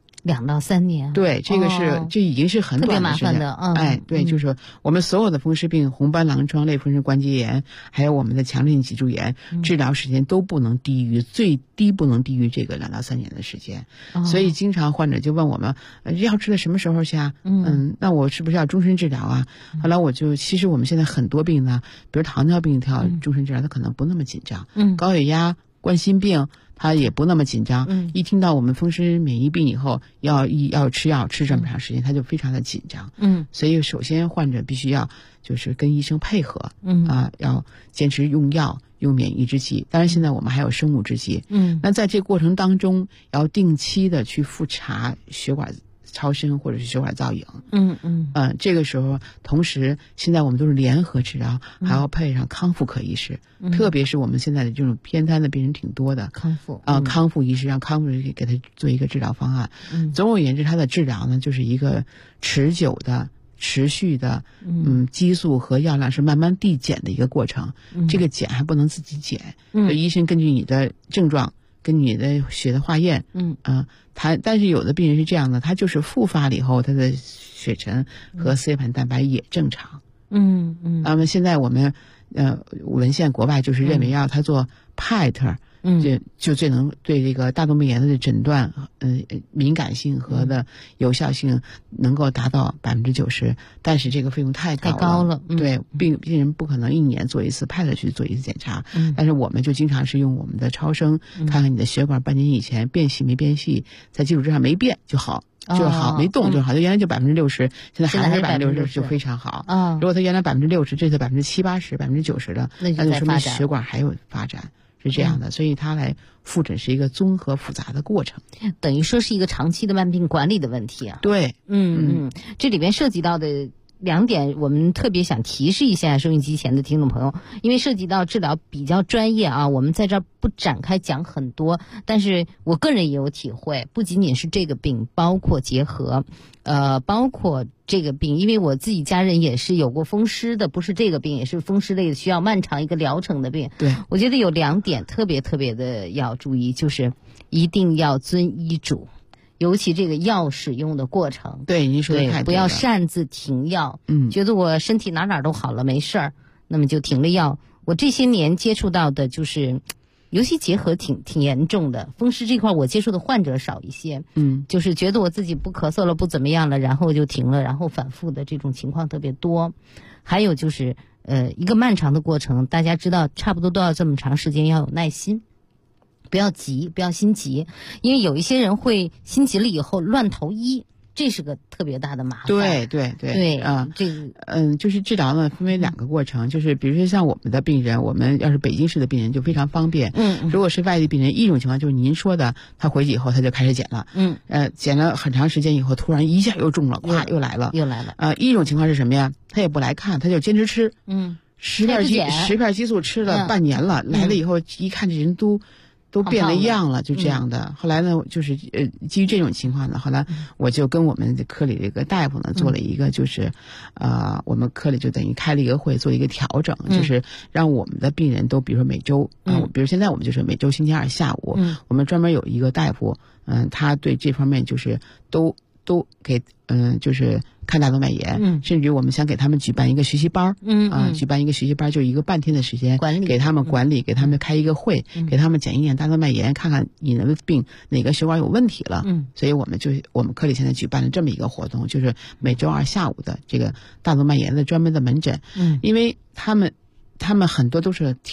2到3年， 对，这个是这已经是很短的时间，特别麻烦的。对，就是我们所有的风湿病、红斑狼疮、类风湿关节炎，还有我们的强直性脊柱炎，治疗时间都不能低于最低不能低于这个2到3年的时间。所以经常患者就问我们，药吃的什么时候去啊？那我是不是要终身治疗啊？后来我就其实我们现在很多病呢，比如糖尿病它要终身治疗，它可能不那么紧张。高血压、冠心病。他也不那么紧张，一听到我们风湿免疫病以后要吃药吃这么长时间，他就非常的紧张。所以首先患者必须要就是跟医生配合，要坚持用药用免疫抑制剂。当然现在我们还有生物制剂。那在这个过程当中要定期的去复查血管超声或者是血管造影。这个时候同时现在我们都是联合治疗，还要配上康复科医师，特别是我们现在的这种偏瘫的病人挺多的，康复医师让康复医师给他做一个治疗方案。总而言之，他的治疗呢就是一个持久的持续的激素和药量是慢慢递减的一个过程。这个减还不能自己减，医生根据你的症状跟你的血的化验，但是有的病人是这样的，他就是复发了以后，他的血沉和C盘蛋白也正常。那么现在我们文献国外就是认为要他做 PET，就最能对这个大动脉炎的诊断敏感性和的有效性能够达到90%，但是这个费用太高了。对，病人不可能1年做一次 PET 去做一次检查，但是我们就经常是用我们的超声看看你的血管半年以前变细没变细，在基础之上没变就好。没动就好，就原来就60%，现在还是60%就非常好。如果他原来60%，这次70%、80%、90%的，那就说明血管还有发展。是这样的，所以它来复诊是一个综合复杂的过程， 等于说是一个长期的慢病管理的问题啊。 对， 这里边涉及到的2点，我们特别想提示一下收音机前的听众朋友，因为涉及到治疗比较专业啊，我们在这儿不展开讲很多，但是我个人也有体会，不仅仅是这个病，包括结核，包括这个病，因为我自己家人也是有过风湿的，不是这个病，也是风湿类的，需要漫长一个疗程的病。 对， 我觉得有2点特别的要注意，就是一定要遵医嘱。尤其这个药使用的过程， 对您说的太对了， 不要擅自停药。觉得我身体哪都好了没事儿，那么就停了药。我这些年接触到的就是，尤其结核挺严重的，风湿这块我接触的患者少一些。就是觉得我自己不咳嗽了，不怎么样了，然后就停了，然后反复的这种情况特别多。还有就是一个漫长的过程，大家知道差不多都要这么长时间，要有耐心。不要急，不要心急，因为有一些人会心急了以后乱投医，这是个特别大的麻烦。 对这个就是治疗呢分为2个过程，就是比如说像我们的病人，我们要是北京市的病人就非常方便。如果是外地病人，一种情况就是您说的，他回去以后他就开始减了。减了很长时间以后，突然一下又中了，咵又来了。一种情况是什么呀？他也不来看，他就坚持吃。10片激素吃了半年了，来了以后一看这人都变了样了，就这样的。后来呢，就是基于这种情况呢，后来我就跟我们科里这个大夫呢做了一个，就是我们科里就等于开了一个会，做一个调整，就是让我们的病人都，比如说每周，比如现在我们就是每周星期2下午，我们专门有一个大夫，他对这方面就是都给就是看大动脉炎，甚至于我们想给他们举办一个学习班，举办一个学习班，就一个半天的时间，给他们管理，给他们开一个会，给他们检一检大动脉炎，看看你的病哪个血管有问题了。所以我们科里现在举办了这么一个活动，就是每周2下午的这个大动脉炎的专门的门诊。因为他们很多都是挺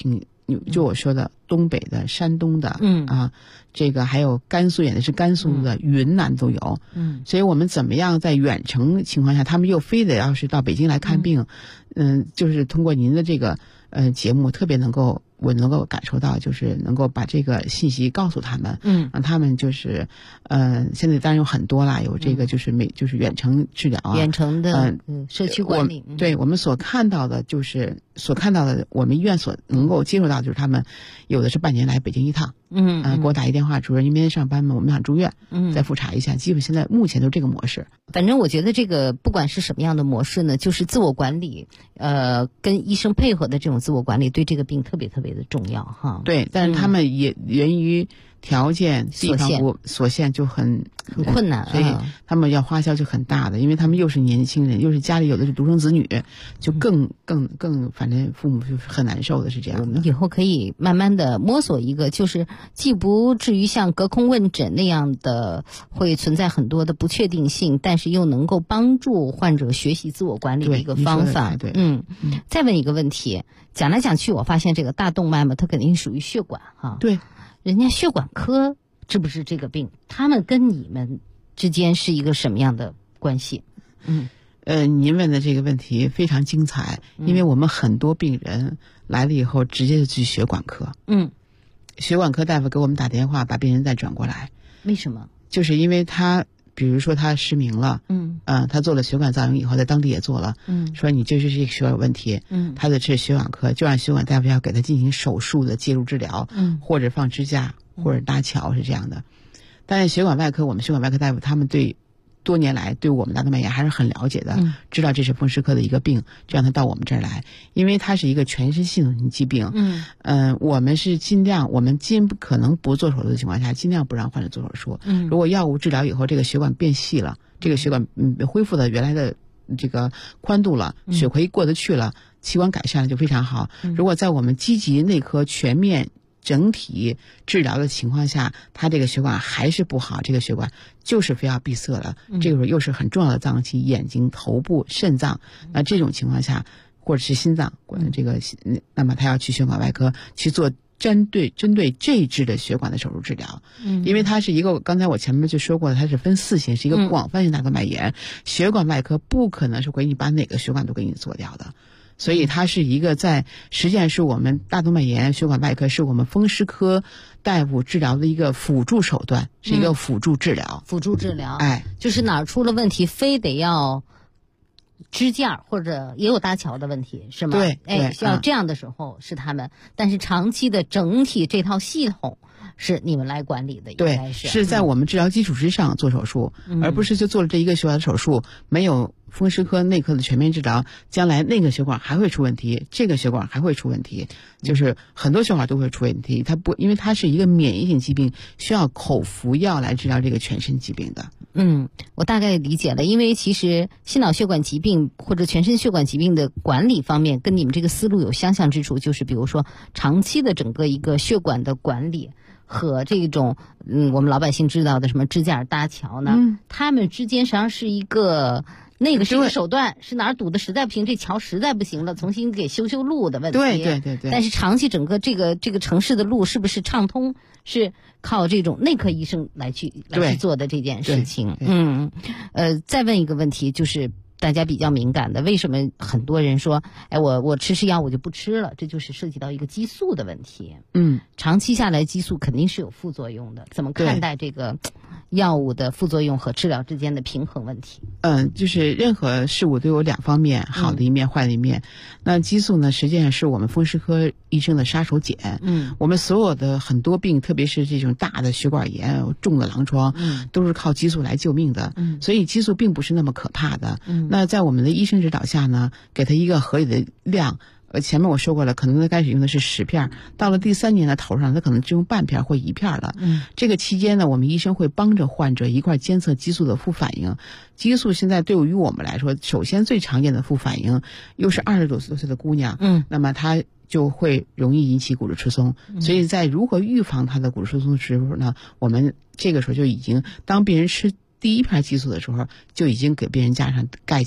就我说的东北的、山东的，这个还有甘肃演的是甘肃的，云南都有，所以我们怎么样在远程情况下，他们又非得要是到北京来看病，就是通过您的这个节目，特别我能够感受到，就是能够把这个信息告诉他们，让他们就是现在当然有很多啦，有这个就是远程治疗啊， 远程的社区管理， 对我们所看到的，我们医院所能够接触到，就是他们有的是半年来北京一趟，给我打一电话，主任您明天上班吗？我们想住院，再复查一下，基本现在目前都这个模式。 反正我觉得这个不管是什么样的模式呢，就是自我管理，跟医生配合的这种自我管理，对这个病特别特别的重要哈。 对，但是他们也源于条件地方所限就很困难， 所以他们要花销就很大的，因为他们又是年轻人，又是家里有的是独生子女，就更反正父母就是很难受的，是这样的。 我们以后可以慢慢的摸索一个，就是既不至于像隔空问诊那样的会存在很多的不确定性，但是又能够帮助患者学习自我管理的一个方法。 对， 再问一个问题，讲来讲去，我发现这个大动脉嘛，它肯定属于血管哈。 对。 人家血管科治不治这个病，他们跟你们之间是一个什么样的关系？ 您问的这个问题非常精彩，因为我们很多病人来了以后直接就去血管科，血管科大夫给我们打电话把病人再转过来。 为什么？ 就是因为他比如说他失明了，他做了血管造影以后，在当地也做了，说你这是一个血管问题，他的是血管科，就让血管大夫要给他进行手术的介入治疗，或者放支架，或者搭桥，是这样的。但是血管外科，我们血管外科大夫他们多年来对我们大动脉炎还是很了解的，知道这是风湿科的一个病，就让他到我们这儿来，因为它是一个全身系统性疾病。我们是尽量，我们尽可能不做手术的情况下，尽量不让患者做手术。如果药物治疗以后，这个血管变细了，这个血管恢复了原来的这个宽度了，血回过得去了，器官改善了就非常好。如果在我们积极内科全面整体治疗的情况下，他这个血管还是不好，这个血管就是非要闭塞了，这个时候又是很重要的脏器，眼睛、头部、肾脏，那这种情况下，或者是心脏，那么他要去血管外科去做针对这一支的血管的手术治疗。因为它是一个，刚才我前面就说过了，它是分4型，是一个广泛性大动脉炎，血管外科不可能是给你把哪个血管都给你做掉的。所以它是一个实际上是我们大动脉炎血管外科是我们风湿科大夫治疗的一个辅助手段，是一个辅助治疗。 就是哪儿出了问题，非得要支架或者也有搭桥的问题，是吗？ 对， 需要这样的时候是他们，但是长期的整体这套系统是你们来管理的，应该是在我们治疗基础之上做手术，而不是就做了这一个血管的手术，没有风湿科内科的全面治疗，将来那个血管还会出问题，这个血管还会出问题，就是很多血管都会出问题。因为它是一个免疫性疾病，需要口服药来治疗这个全身疾病的。 我大概理解了，因为其实心脑血管疾病或者全身血管疾病的管理方面跟你们这个思路有相像之处，就是比如说长期的整个一个血管的管理和这种我们老百姓知道的什么支架搭桥呢，他们之间实际上是一个那个是一个手段，是哪儿堵的实在不行，这桥实在不行了，重新给修路的问题。 对。 但是长期整个这个城市的路是不是畅通，是靠这种内科医生来去做的这件事情。再问一个问题，就是大家比较敏感的，为什么很多人说，我吃药我就不吃了？这就是涉及到一个激素的问题。长期下来激素肯定是有副作用的，怎么看待这个药物的副作用和治疗之间的平衡问题？ 就是任何事物都有两方面，好的一面，坏的一面。那激素呢，实际上是我们风湿科医生的杀手锏。我们所有的很多病，特别是这种大的血管炎、重的狼疮，都是靠激素来救命的。所以激素并不是那么可怕的。那在我们的医生指导下呢，给他一个合理的量。前面我说过了，可能他开始用的是10片，到了第3年的头上，他可能只用半片或1片了。这个期间呢，我们医生会帮着患者一块监测激素的副反应。激素现在对于我们来说，首先最常见的副反应，又是20多岁的姑娘，那么她就会容易引起骨质疏松。所以在如何预防她的骨质疏松的时候呢，我们这个时候就已经，当病人吃第1片激素的时候，就已经给病人加上钙剂了。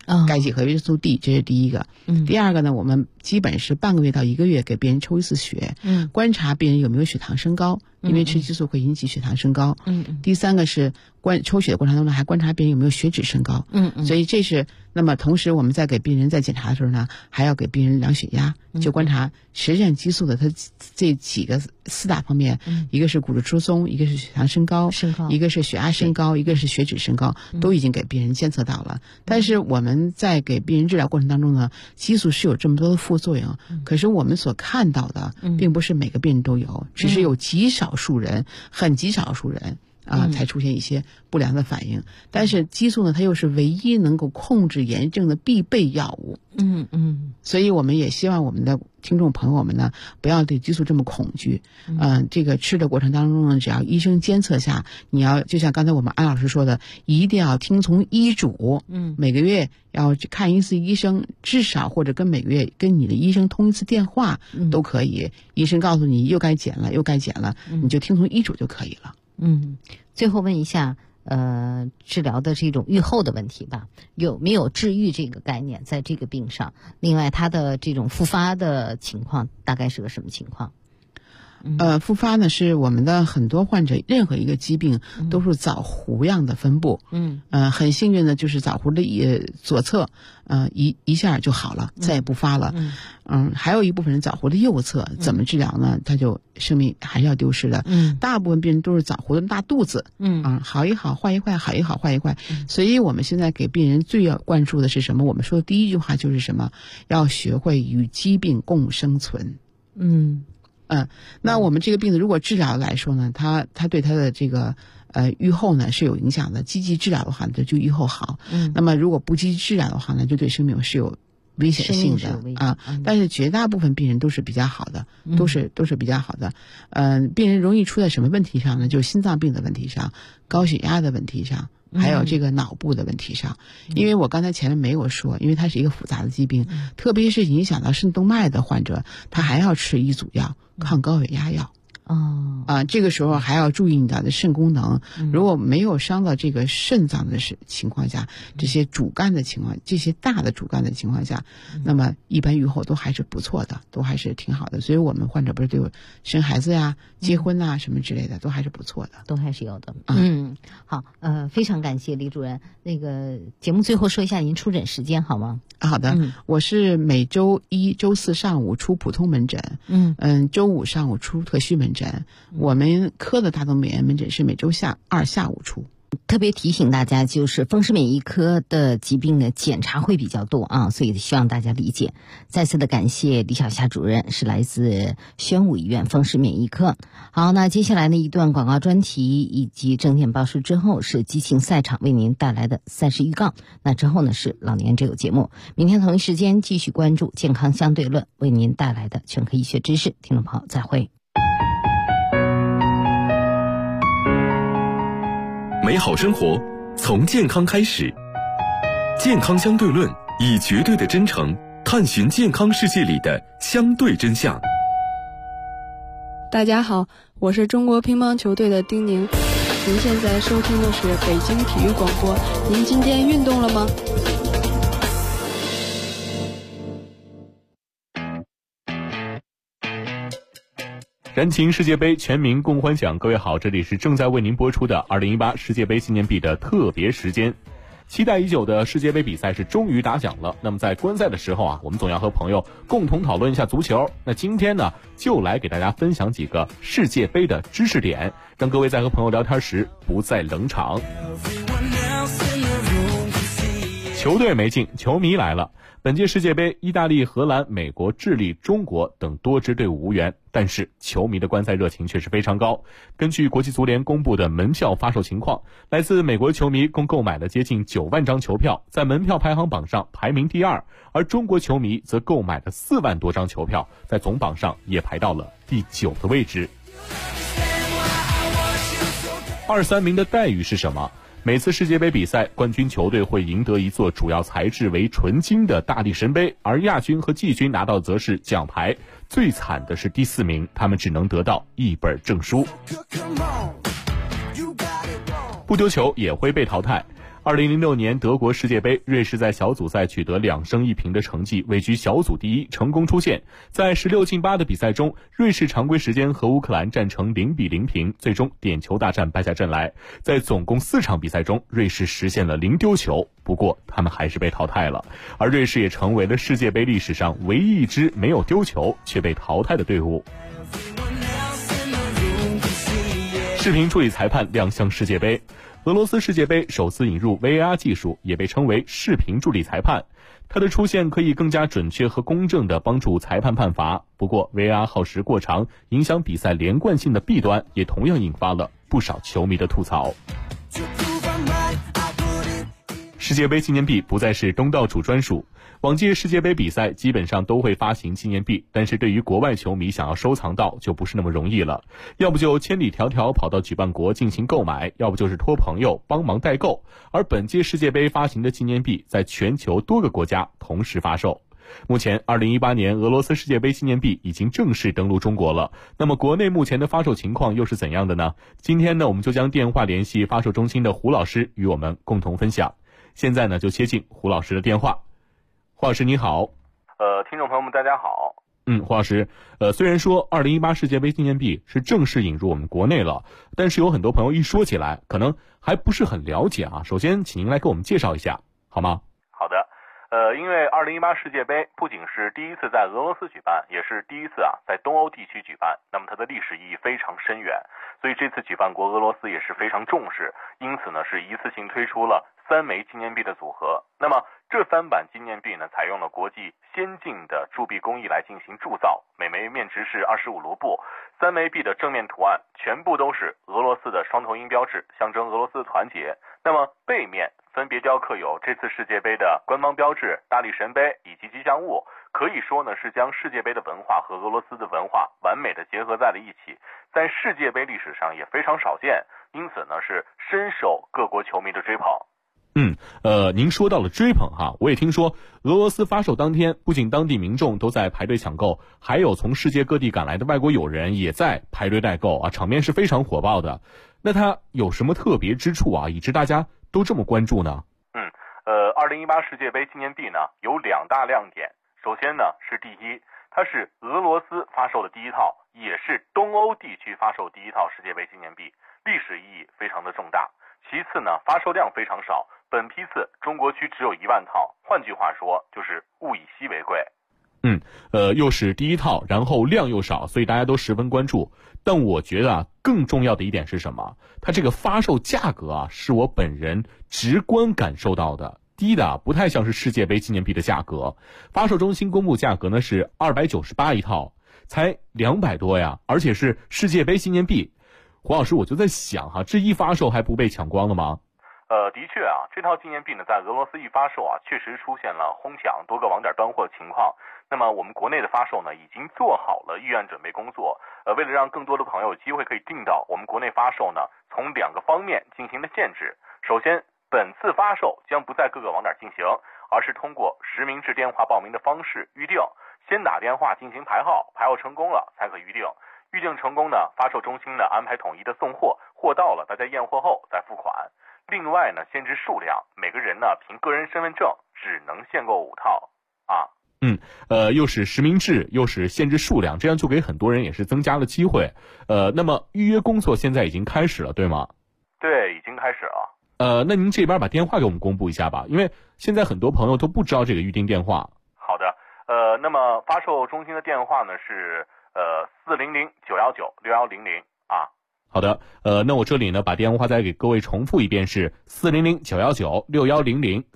钙气和维生素 D， 这是第一个。第二个呢，我们基本是半个月到1个月给病人抽一次血，观察病人有没有血糖升高，因为吃激素会引起血糖升高。第三个是抽血的过程当中还观察病人有没有血脂升高。所以这是，那么同时我们在给病人在检查的时候呢，还要给病人量血压，就观察实验激素的它这几个4大方面，一个是骨质疏松，一个是血糖升高，一个是血压升高，一个是血脂升高，都已经给病人监测到了。但是我们在给病人治疗过程当中呢，激素是有这么多的副作用，可是我们所看到的并不是每个病人都有，只是有极少数人，很极少数人才出现一些不良的反应。但是激素呢，它又是唯一能够控制炎症的必备药物。所以我们也希望我们的听众朋友们呢，不要对激素这么恐惧。这个吃的过程当中呢，只要医生监测下，你要就像刚才我们安老师说的，一定要听从医嘱。每个月要看一次医生，至少或者每个月跟你的医生通一次电话都可以。医生告诉你又该减了，你就听从医嘱就可以了。 最后问一下，治疗的这种预后的问题吧，有没有治愈这个概念在这个病上？另外，它的这种复发的情况大概是个什么情况？ 复发呢是我们的很多患者，任何一个疾病都是枣核样的分布。很幸运的就是枣核的左侧，一下就好了，再也不发了。还有一部分人枣核的右侧，怎么治疗呢？他就生命还是要丢失的。大部分病人都是枣核的大肚子。好一好坏一坏，好一好坏一坏。所以我们现在给病人最要灌输的是什么？我们说的第一句话就是什么？要学会与疾病共生存。那我们这个病子如果治疗来说呢，它对它的这个预后呢是有影响的。积极治疗的话呢，就预后好。那么如果不积极治疗的话呢，就对生命是有危险性的但是绝大部分病人都是比较好的，都是比较好的。病人容易出在什么问题上呢？就是心脏病的问题上，高血压的问题上，还有这个脑部的问题上。因为我刚才前面没有说，因为它是一个复杂的疾病，特别是影响到肾动脉的患者，他还要吃一组药，抗高血压药。这个时候还要注意你的肾功能。如果没有伤到这个肾脏的情况下，这些主干的情况，这些大的主干的情况下，那么一般预后都还是不错的，都还是挺好的。所以我们患者不是对生孩子呀、结婚啊什么之类的，都还是不错的， 都还是有的。好，非常感谢李主任。那个节目最后说一下您出诊时间好吗？ 好的，我是每周1、周4上午出普通门诊，周5上午出特需门诊。我们科的大动脉门诊是每周2下午出。 特别提醒大家，就是风湿免疫科的疾病的检查会比较多啊，所以希望大家理解。再次的感谢李晓霞主任，是来自宣武医院风湿免疫科。好，那接下来的一段广告专题以及正点报时之后，是激情赛场为您带来的赛事预告。那之后呢是老年这有节目。明天同一时间继续关注健康相对论为您带来的全科医学知识。听众朋友再会。 美好生活从健康开始，健康相对论以绝对的真诚探寻健康世界里的相对真相。 大家好，我是中国乒乓球队的丁宁，您现在收听的是北京体育广播。您今天运动了吗？ 燃情世界杯，全民共欢享。各位好，这里是正在为您播出的2018世界杯纪念币的特别时间。期待已久的世界杯比赛是终于打响了。那么在观赛的时候我们总要和朋友共同讨论一下足球。那今天呢，就来给大家分享几个世界杯的知识点，让各位在和朋友聊天时不再冷场。球队没进，球迷来了。本届世界杯，意大利、荷兰、美国、智利、中国等多支队伍无缘，但是球迷的观赛热情却是非常高。根据国际足联公布的门票发售情况，来自美国球迷共购买了接近9万张球票，在门票排行榜上排名第2，而中国球迷则购买了4万多张球票，在总榜上也排到了第9的位置。2、3名的待遇是什么？每次世界杯比赛，冠军球队会赢得一座主要材质为纯金的大力神杯，而亚军和季军拿到则是奖牌。最惨的是第4名，他们只能得到一本证书。不丢球也会被淘汰。 2006年德国世界杯，瑞士在小组赛取得2胜1平的成绩，位居小组第一，成功出线。在16进8的比赛中，瑞士常规时间和乌克兰战成0-0平，最终点球大战败下阵来。在总共4场比赛中，瑞士实现了0丢球，不过他们还是被淘汰了。而瑞士也成为了世界杯历史上唯一一支没有丢球却被淘汰的队伍。视频处理裁判亮相世界杯。俄罗斯世界杯首次引入 VAR 技术，也被称为视频助理裁判。它的出现可以更加准确和公正地帮助裁判判罚。不过 VAR 耗时过长，影响比赛连贯性的弊端也同样引发了不少球迷的吐槽。世界杯纪念币不再是东道主专属。往届世界杯比赛基本上都会发行纪念币，但是对于国外球迷想要收藏到就不是那么容易了，要不就千里迢迢跑到举办国进行购买，要不就是托朋友帮忙代购。而本届世界杯发行的纪念币在全球多个国家同时发售。目前2018年俄罗斯世界杯纪念币已经正式登陆中国了，那么国内目前的发售情况又是怎样的呢？今天呢，我们就将电话联系发售中心的胡老师与我们共同分享。现在呢，就接进胡老师的电话。胡老师你好。 听众朋友们大家好。 胡老师，虽然说2018世界杯纪念币是正式引入我们国内了，但是有很多朋友一说起来可能还不是很了解啊。首先请您来给我们介绍一下好吗？ 好的。因为2018世界杯不仅是第一次在俄罗斯举办，也是第一次在东欧地区举办，那么它的历史意义非常深远，所以这次举办国俄罗斯也是非常重视，因此呢是一次性推出了3枚纪念币的组合。那么这3版纪念币呢，采用了国际先进的铸币工艺来进行铸造，每枚面值是25卢布，3枚币的正面图案全部都是俄罗斯的双头鹰标志，象征俄罗斯的团结。那么背面分别雕刻有这次世界杯的官方标志、大力神杯以及吉祥物，可以说呢是将世界杯的文化和俄罗斯的文化完美的结合在了一起，在世界杯历史上也非常少见，因此呢是深受各国球迷的追捧。 您说到了追捧哈，我也听说俄罗斯发售当天，不仅当地民众都在排队抢购，还有从世界各地赶来的外国友人也在排队代购啊，场面是非常火爆的。那它有什么特别之处啊，以致大家都这么关注呢 ？2018世界杯纪念币呢有2大亮点。首先呢是第一，它是俄罗斯发售的第一套，也是东欧地区发售第一套世界杯纪念币，历史意义非常的重大。其次呢，发售量非常少，本批次中国区只有1万套，换句话说就是物以稀为贵。 又是第一套，然后量又少，所以大家都十分关注。但我觉得更重要的一点是什么？它这个发售价格是我本人直观感受到的，低的不太像是世界杯纪念币的价格。发售中心公布价格呢是298一套，才200多呀，而且是世界杯纪念币。胡老师，我就在想这一发售还不被抢光了吗？ 的确这套纪念币呢，在俄罗斯一发售确实出现了哄抢，多个网点断货情况。那么我们国内的发售呢，已经做好了预案准备工作。为了让更多的朋友有机会可以订到，我们国内发售呢，从2个方面进行了限制。首先，本次发售将不在各个网点进行，而是通过实名制电话报名的方式预定，先打电话进行排号，排号成功了才可预定。预定成功呢，发售中心呢安排统一的送货，货到了大家验货后再付款。另外呢，限制数量，每个人呢凭个人身份证只能限购5套又是实名制，又是限制数量，这样就给很多人也是增加了机会。那么预约工作现在已经开始了，对吗？ 对，已经开始了。 那您这边把电话给我们公布一下吧，因为现在很多朋友都不知道这个预订电话。 好的，那么发售中心的电话呢是400-919-6100 好的，那我这里呢把电话再给各位重复一遍，是400-919-6100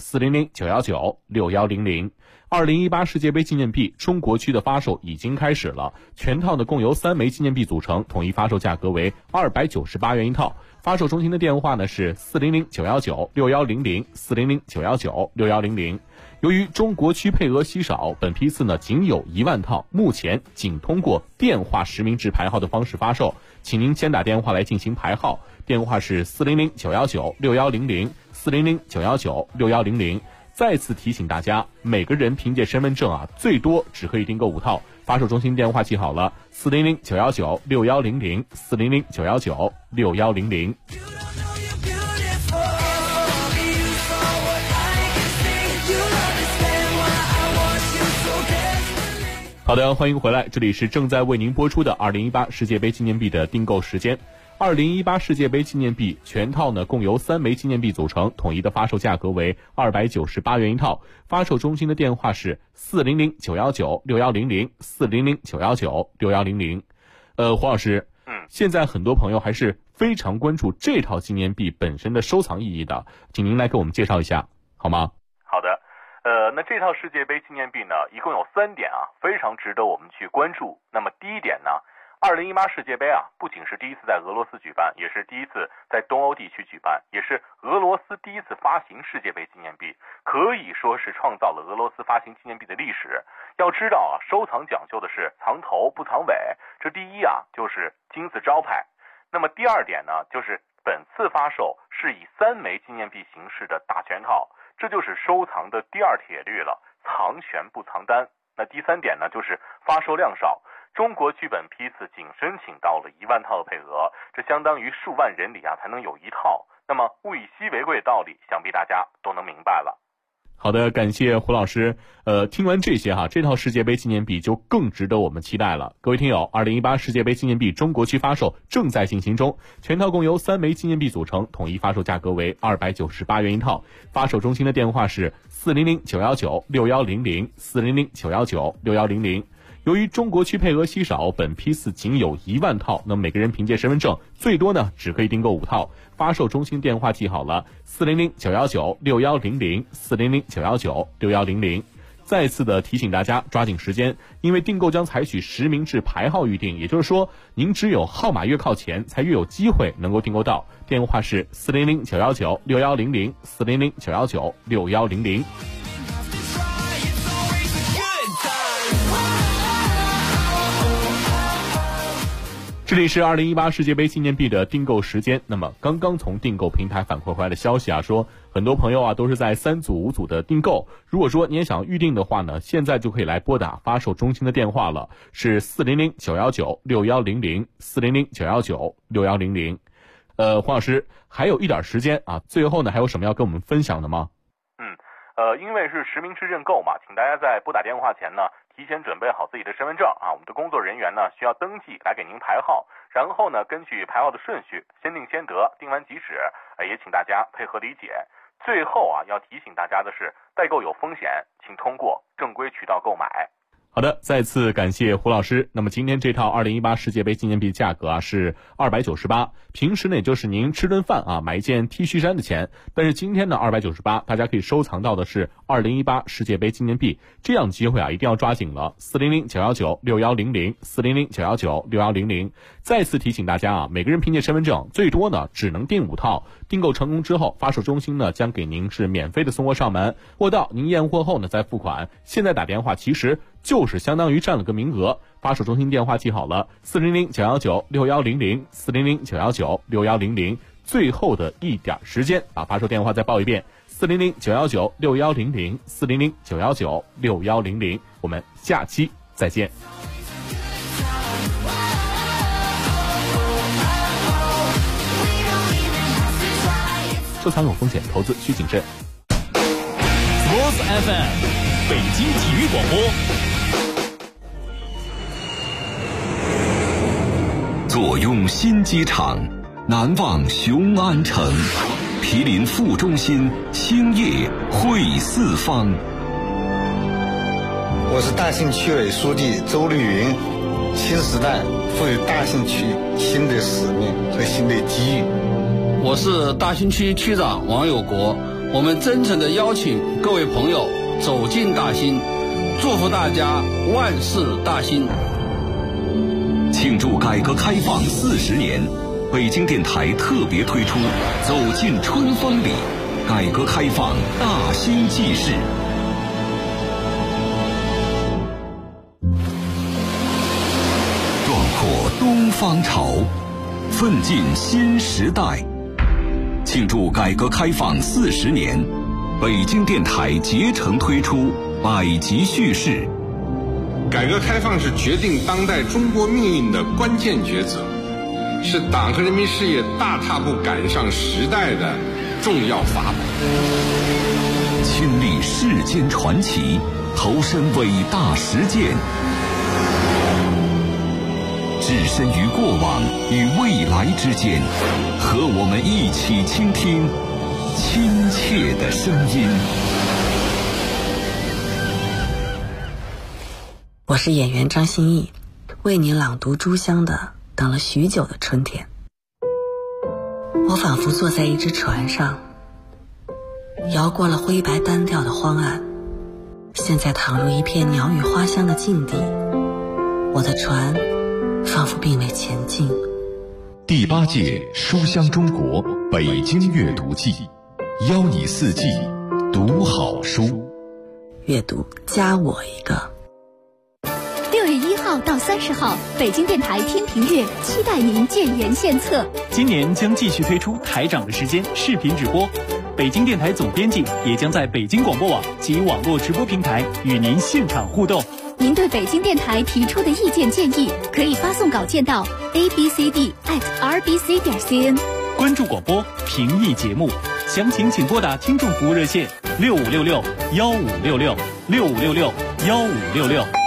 400-919-6100。2018世界杯纪念币中国区的发售已经开始了，全套呢共由3枚纪念币组成，统一发售价格为298元一套。发售中心的电话呢是400-919-6100 400-919-6100。由于中国区配额稀少，本批次呢仅有1万套，目前仅通过电话实名制排号的方式发售，请您先打电话来进行排号，电话是400-919-6100 400-919-6100。再次提醒大家，每个人凭借身份证最多只可以订购5套。发售中心电话记好了，400-919-6100 400-919-6100。 好的，欢迎回来，这里是正在为您播出的2018世界杯纪念币的订购时间。2018世界杯纪念币全套呢共由3枚纪念币组成，统一的发售价格为298元一套，发售中心的电话是400-919-6100 400-919-6100。黄老师，现在很多朋友还是非常关注这套纪念币本身的收藏意义的，请您来给我们介绍一下好吗？ 好的，那这套世界杯纪念币呢，一共有3点啊，非常值得我们去关注。那么第一点呢，2018世界杯啊，不仅是第一次在俄罗斯举办，也是第一次在东欧地区举办，也是俄罗斯第一次发行世界杯纪念币，可以说是创造了俄罗斯发行纪念币的历史。要知道啊，收藏讲究的是藏头不藏尾，这第一啊就是金字招牌。那么第二点呢，就是本次发售是以3枚纪念币形式的大全套，这就是收藏的第二铁律了，藏全不藏单。那第3点呢，就是发售量少。中国剧本批次仅申请到了1万套的配额，这相当于数万人里啊才能有一套。那么物以稀为贵的道理，想必大家都能明白了。 好的，感谢胡老师。听完这些这套世界杯纪念币就更值得我们期待了。各位听友，2018世界杯纪念币中国区发售正在进行中，全套共由3枚纪念币组成，统一发售价格为298元一套，发售中心的电话是400-919-6100 400-919-6100。由于中国区配额稀少，本批次仅有1万套，那么每个人凭借身份证最多呢只可以订购5套。发售中心电话记好了，400-919-6100 400-919-6100。再次的提醒大家抓紧时间，因为订购将采取实名制排号预订，也就是说您只有号码越靠前才越有机会能够订购到。电话是400-919-6100 400-919-6100。这里是2018世界杯纪念币的订购时间。那么刚刚从订购平台反馈回来的消息说很多朋友都是在3组5组的订购。如果说你也想预定的话呢，现在就可以来拨打发售中心的电话了，是400-919-6100 400-919-6100。黄老师，还有一点时间最后呢还有什么要跟我们分享的吗？ 因为是实名制认购嘛，请大家在拨打电话前呢提前准备好自己的身份证我们的工作人员呢需要登记来给您排号，然后呢根据排号的顺序先定先得，定完即止，也请大家配合理解。最后要提醒大家的是，代购有风险，请通过正规渠道购买。 好的，再次感谢胡老师。那么今天这套2018世界杯纪念币价格是298，平时呢也就是您吃顿饭买一件 T 恤衫的钱，但是今天呢298，大家可以收藏到的是2018世界杯纪念币，这样机会一定要抓紧了。400-919-6100 400-919-6100。再次提醒大家每个人凭借身份证最多呢只能订5套，订购成功之后，发售中心呢将给您是免费的送货上门，货到您验货后呢再付款。现在打电话其实就是相当于占了个名额，发售中心电话记好了，400-919-6100 400-919-6100。最后的一点时间，把发售电话再报一遍，400-919-6100 400-919-6100。我们下期再见。收藏有风险，投资需谨慎。 Sports FM 北京体育广播。 坐拥新机场，难忘雄安城，毗邻副中心，兴业汇四方。 我是大兴区委书记周绿云。新时代赋予大兴区新的使命和新的机遇。 我是大兴区区长王有国，我们真诚地邀请各位朋友走进大兴，祝福大家万事大兴。 庆祝改革开放40年，北京电台特别推出《走进春风里》，改革开放大兴纪事。壮阔东方潮，奋进新时代。庆祝改革开放40年，北京电台竭诚推出百集叙事。 改革开放是决定当代中国命运的关键抉择，是党和人民事业大踏步赶上时代的重要法宝。 亲历世间传奇，投身伟大实践， 置身于过往与未来之间，和我们一起倾听亲切的声音。 我是演员张歆艺，为您朗读朱湘的《等了许久的春天》。我仿佛坐在一只船上，摇过了灰白单调的荒岸，现在躺入一片鸟语花香的境地，我的船仿佛并未前进。 第8届书香中国北京阅读季，邀你4季读好书， 阅读加我一个。 6月1号到30号，北京电台天平乐期待您建言献策。 今年将继续推出台长的时间视频直播，北京电台总编辑也将在北京广播网及网络直播平台与您现场互动。 您对北京电台提出的意见建议，可以发送稿件到 abcd@rbc.cn。 关注广播，评议节目，详情请拨打听众服务热线6566-1566 6566-1566。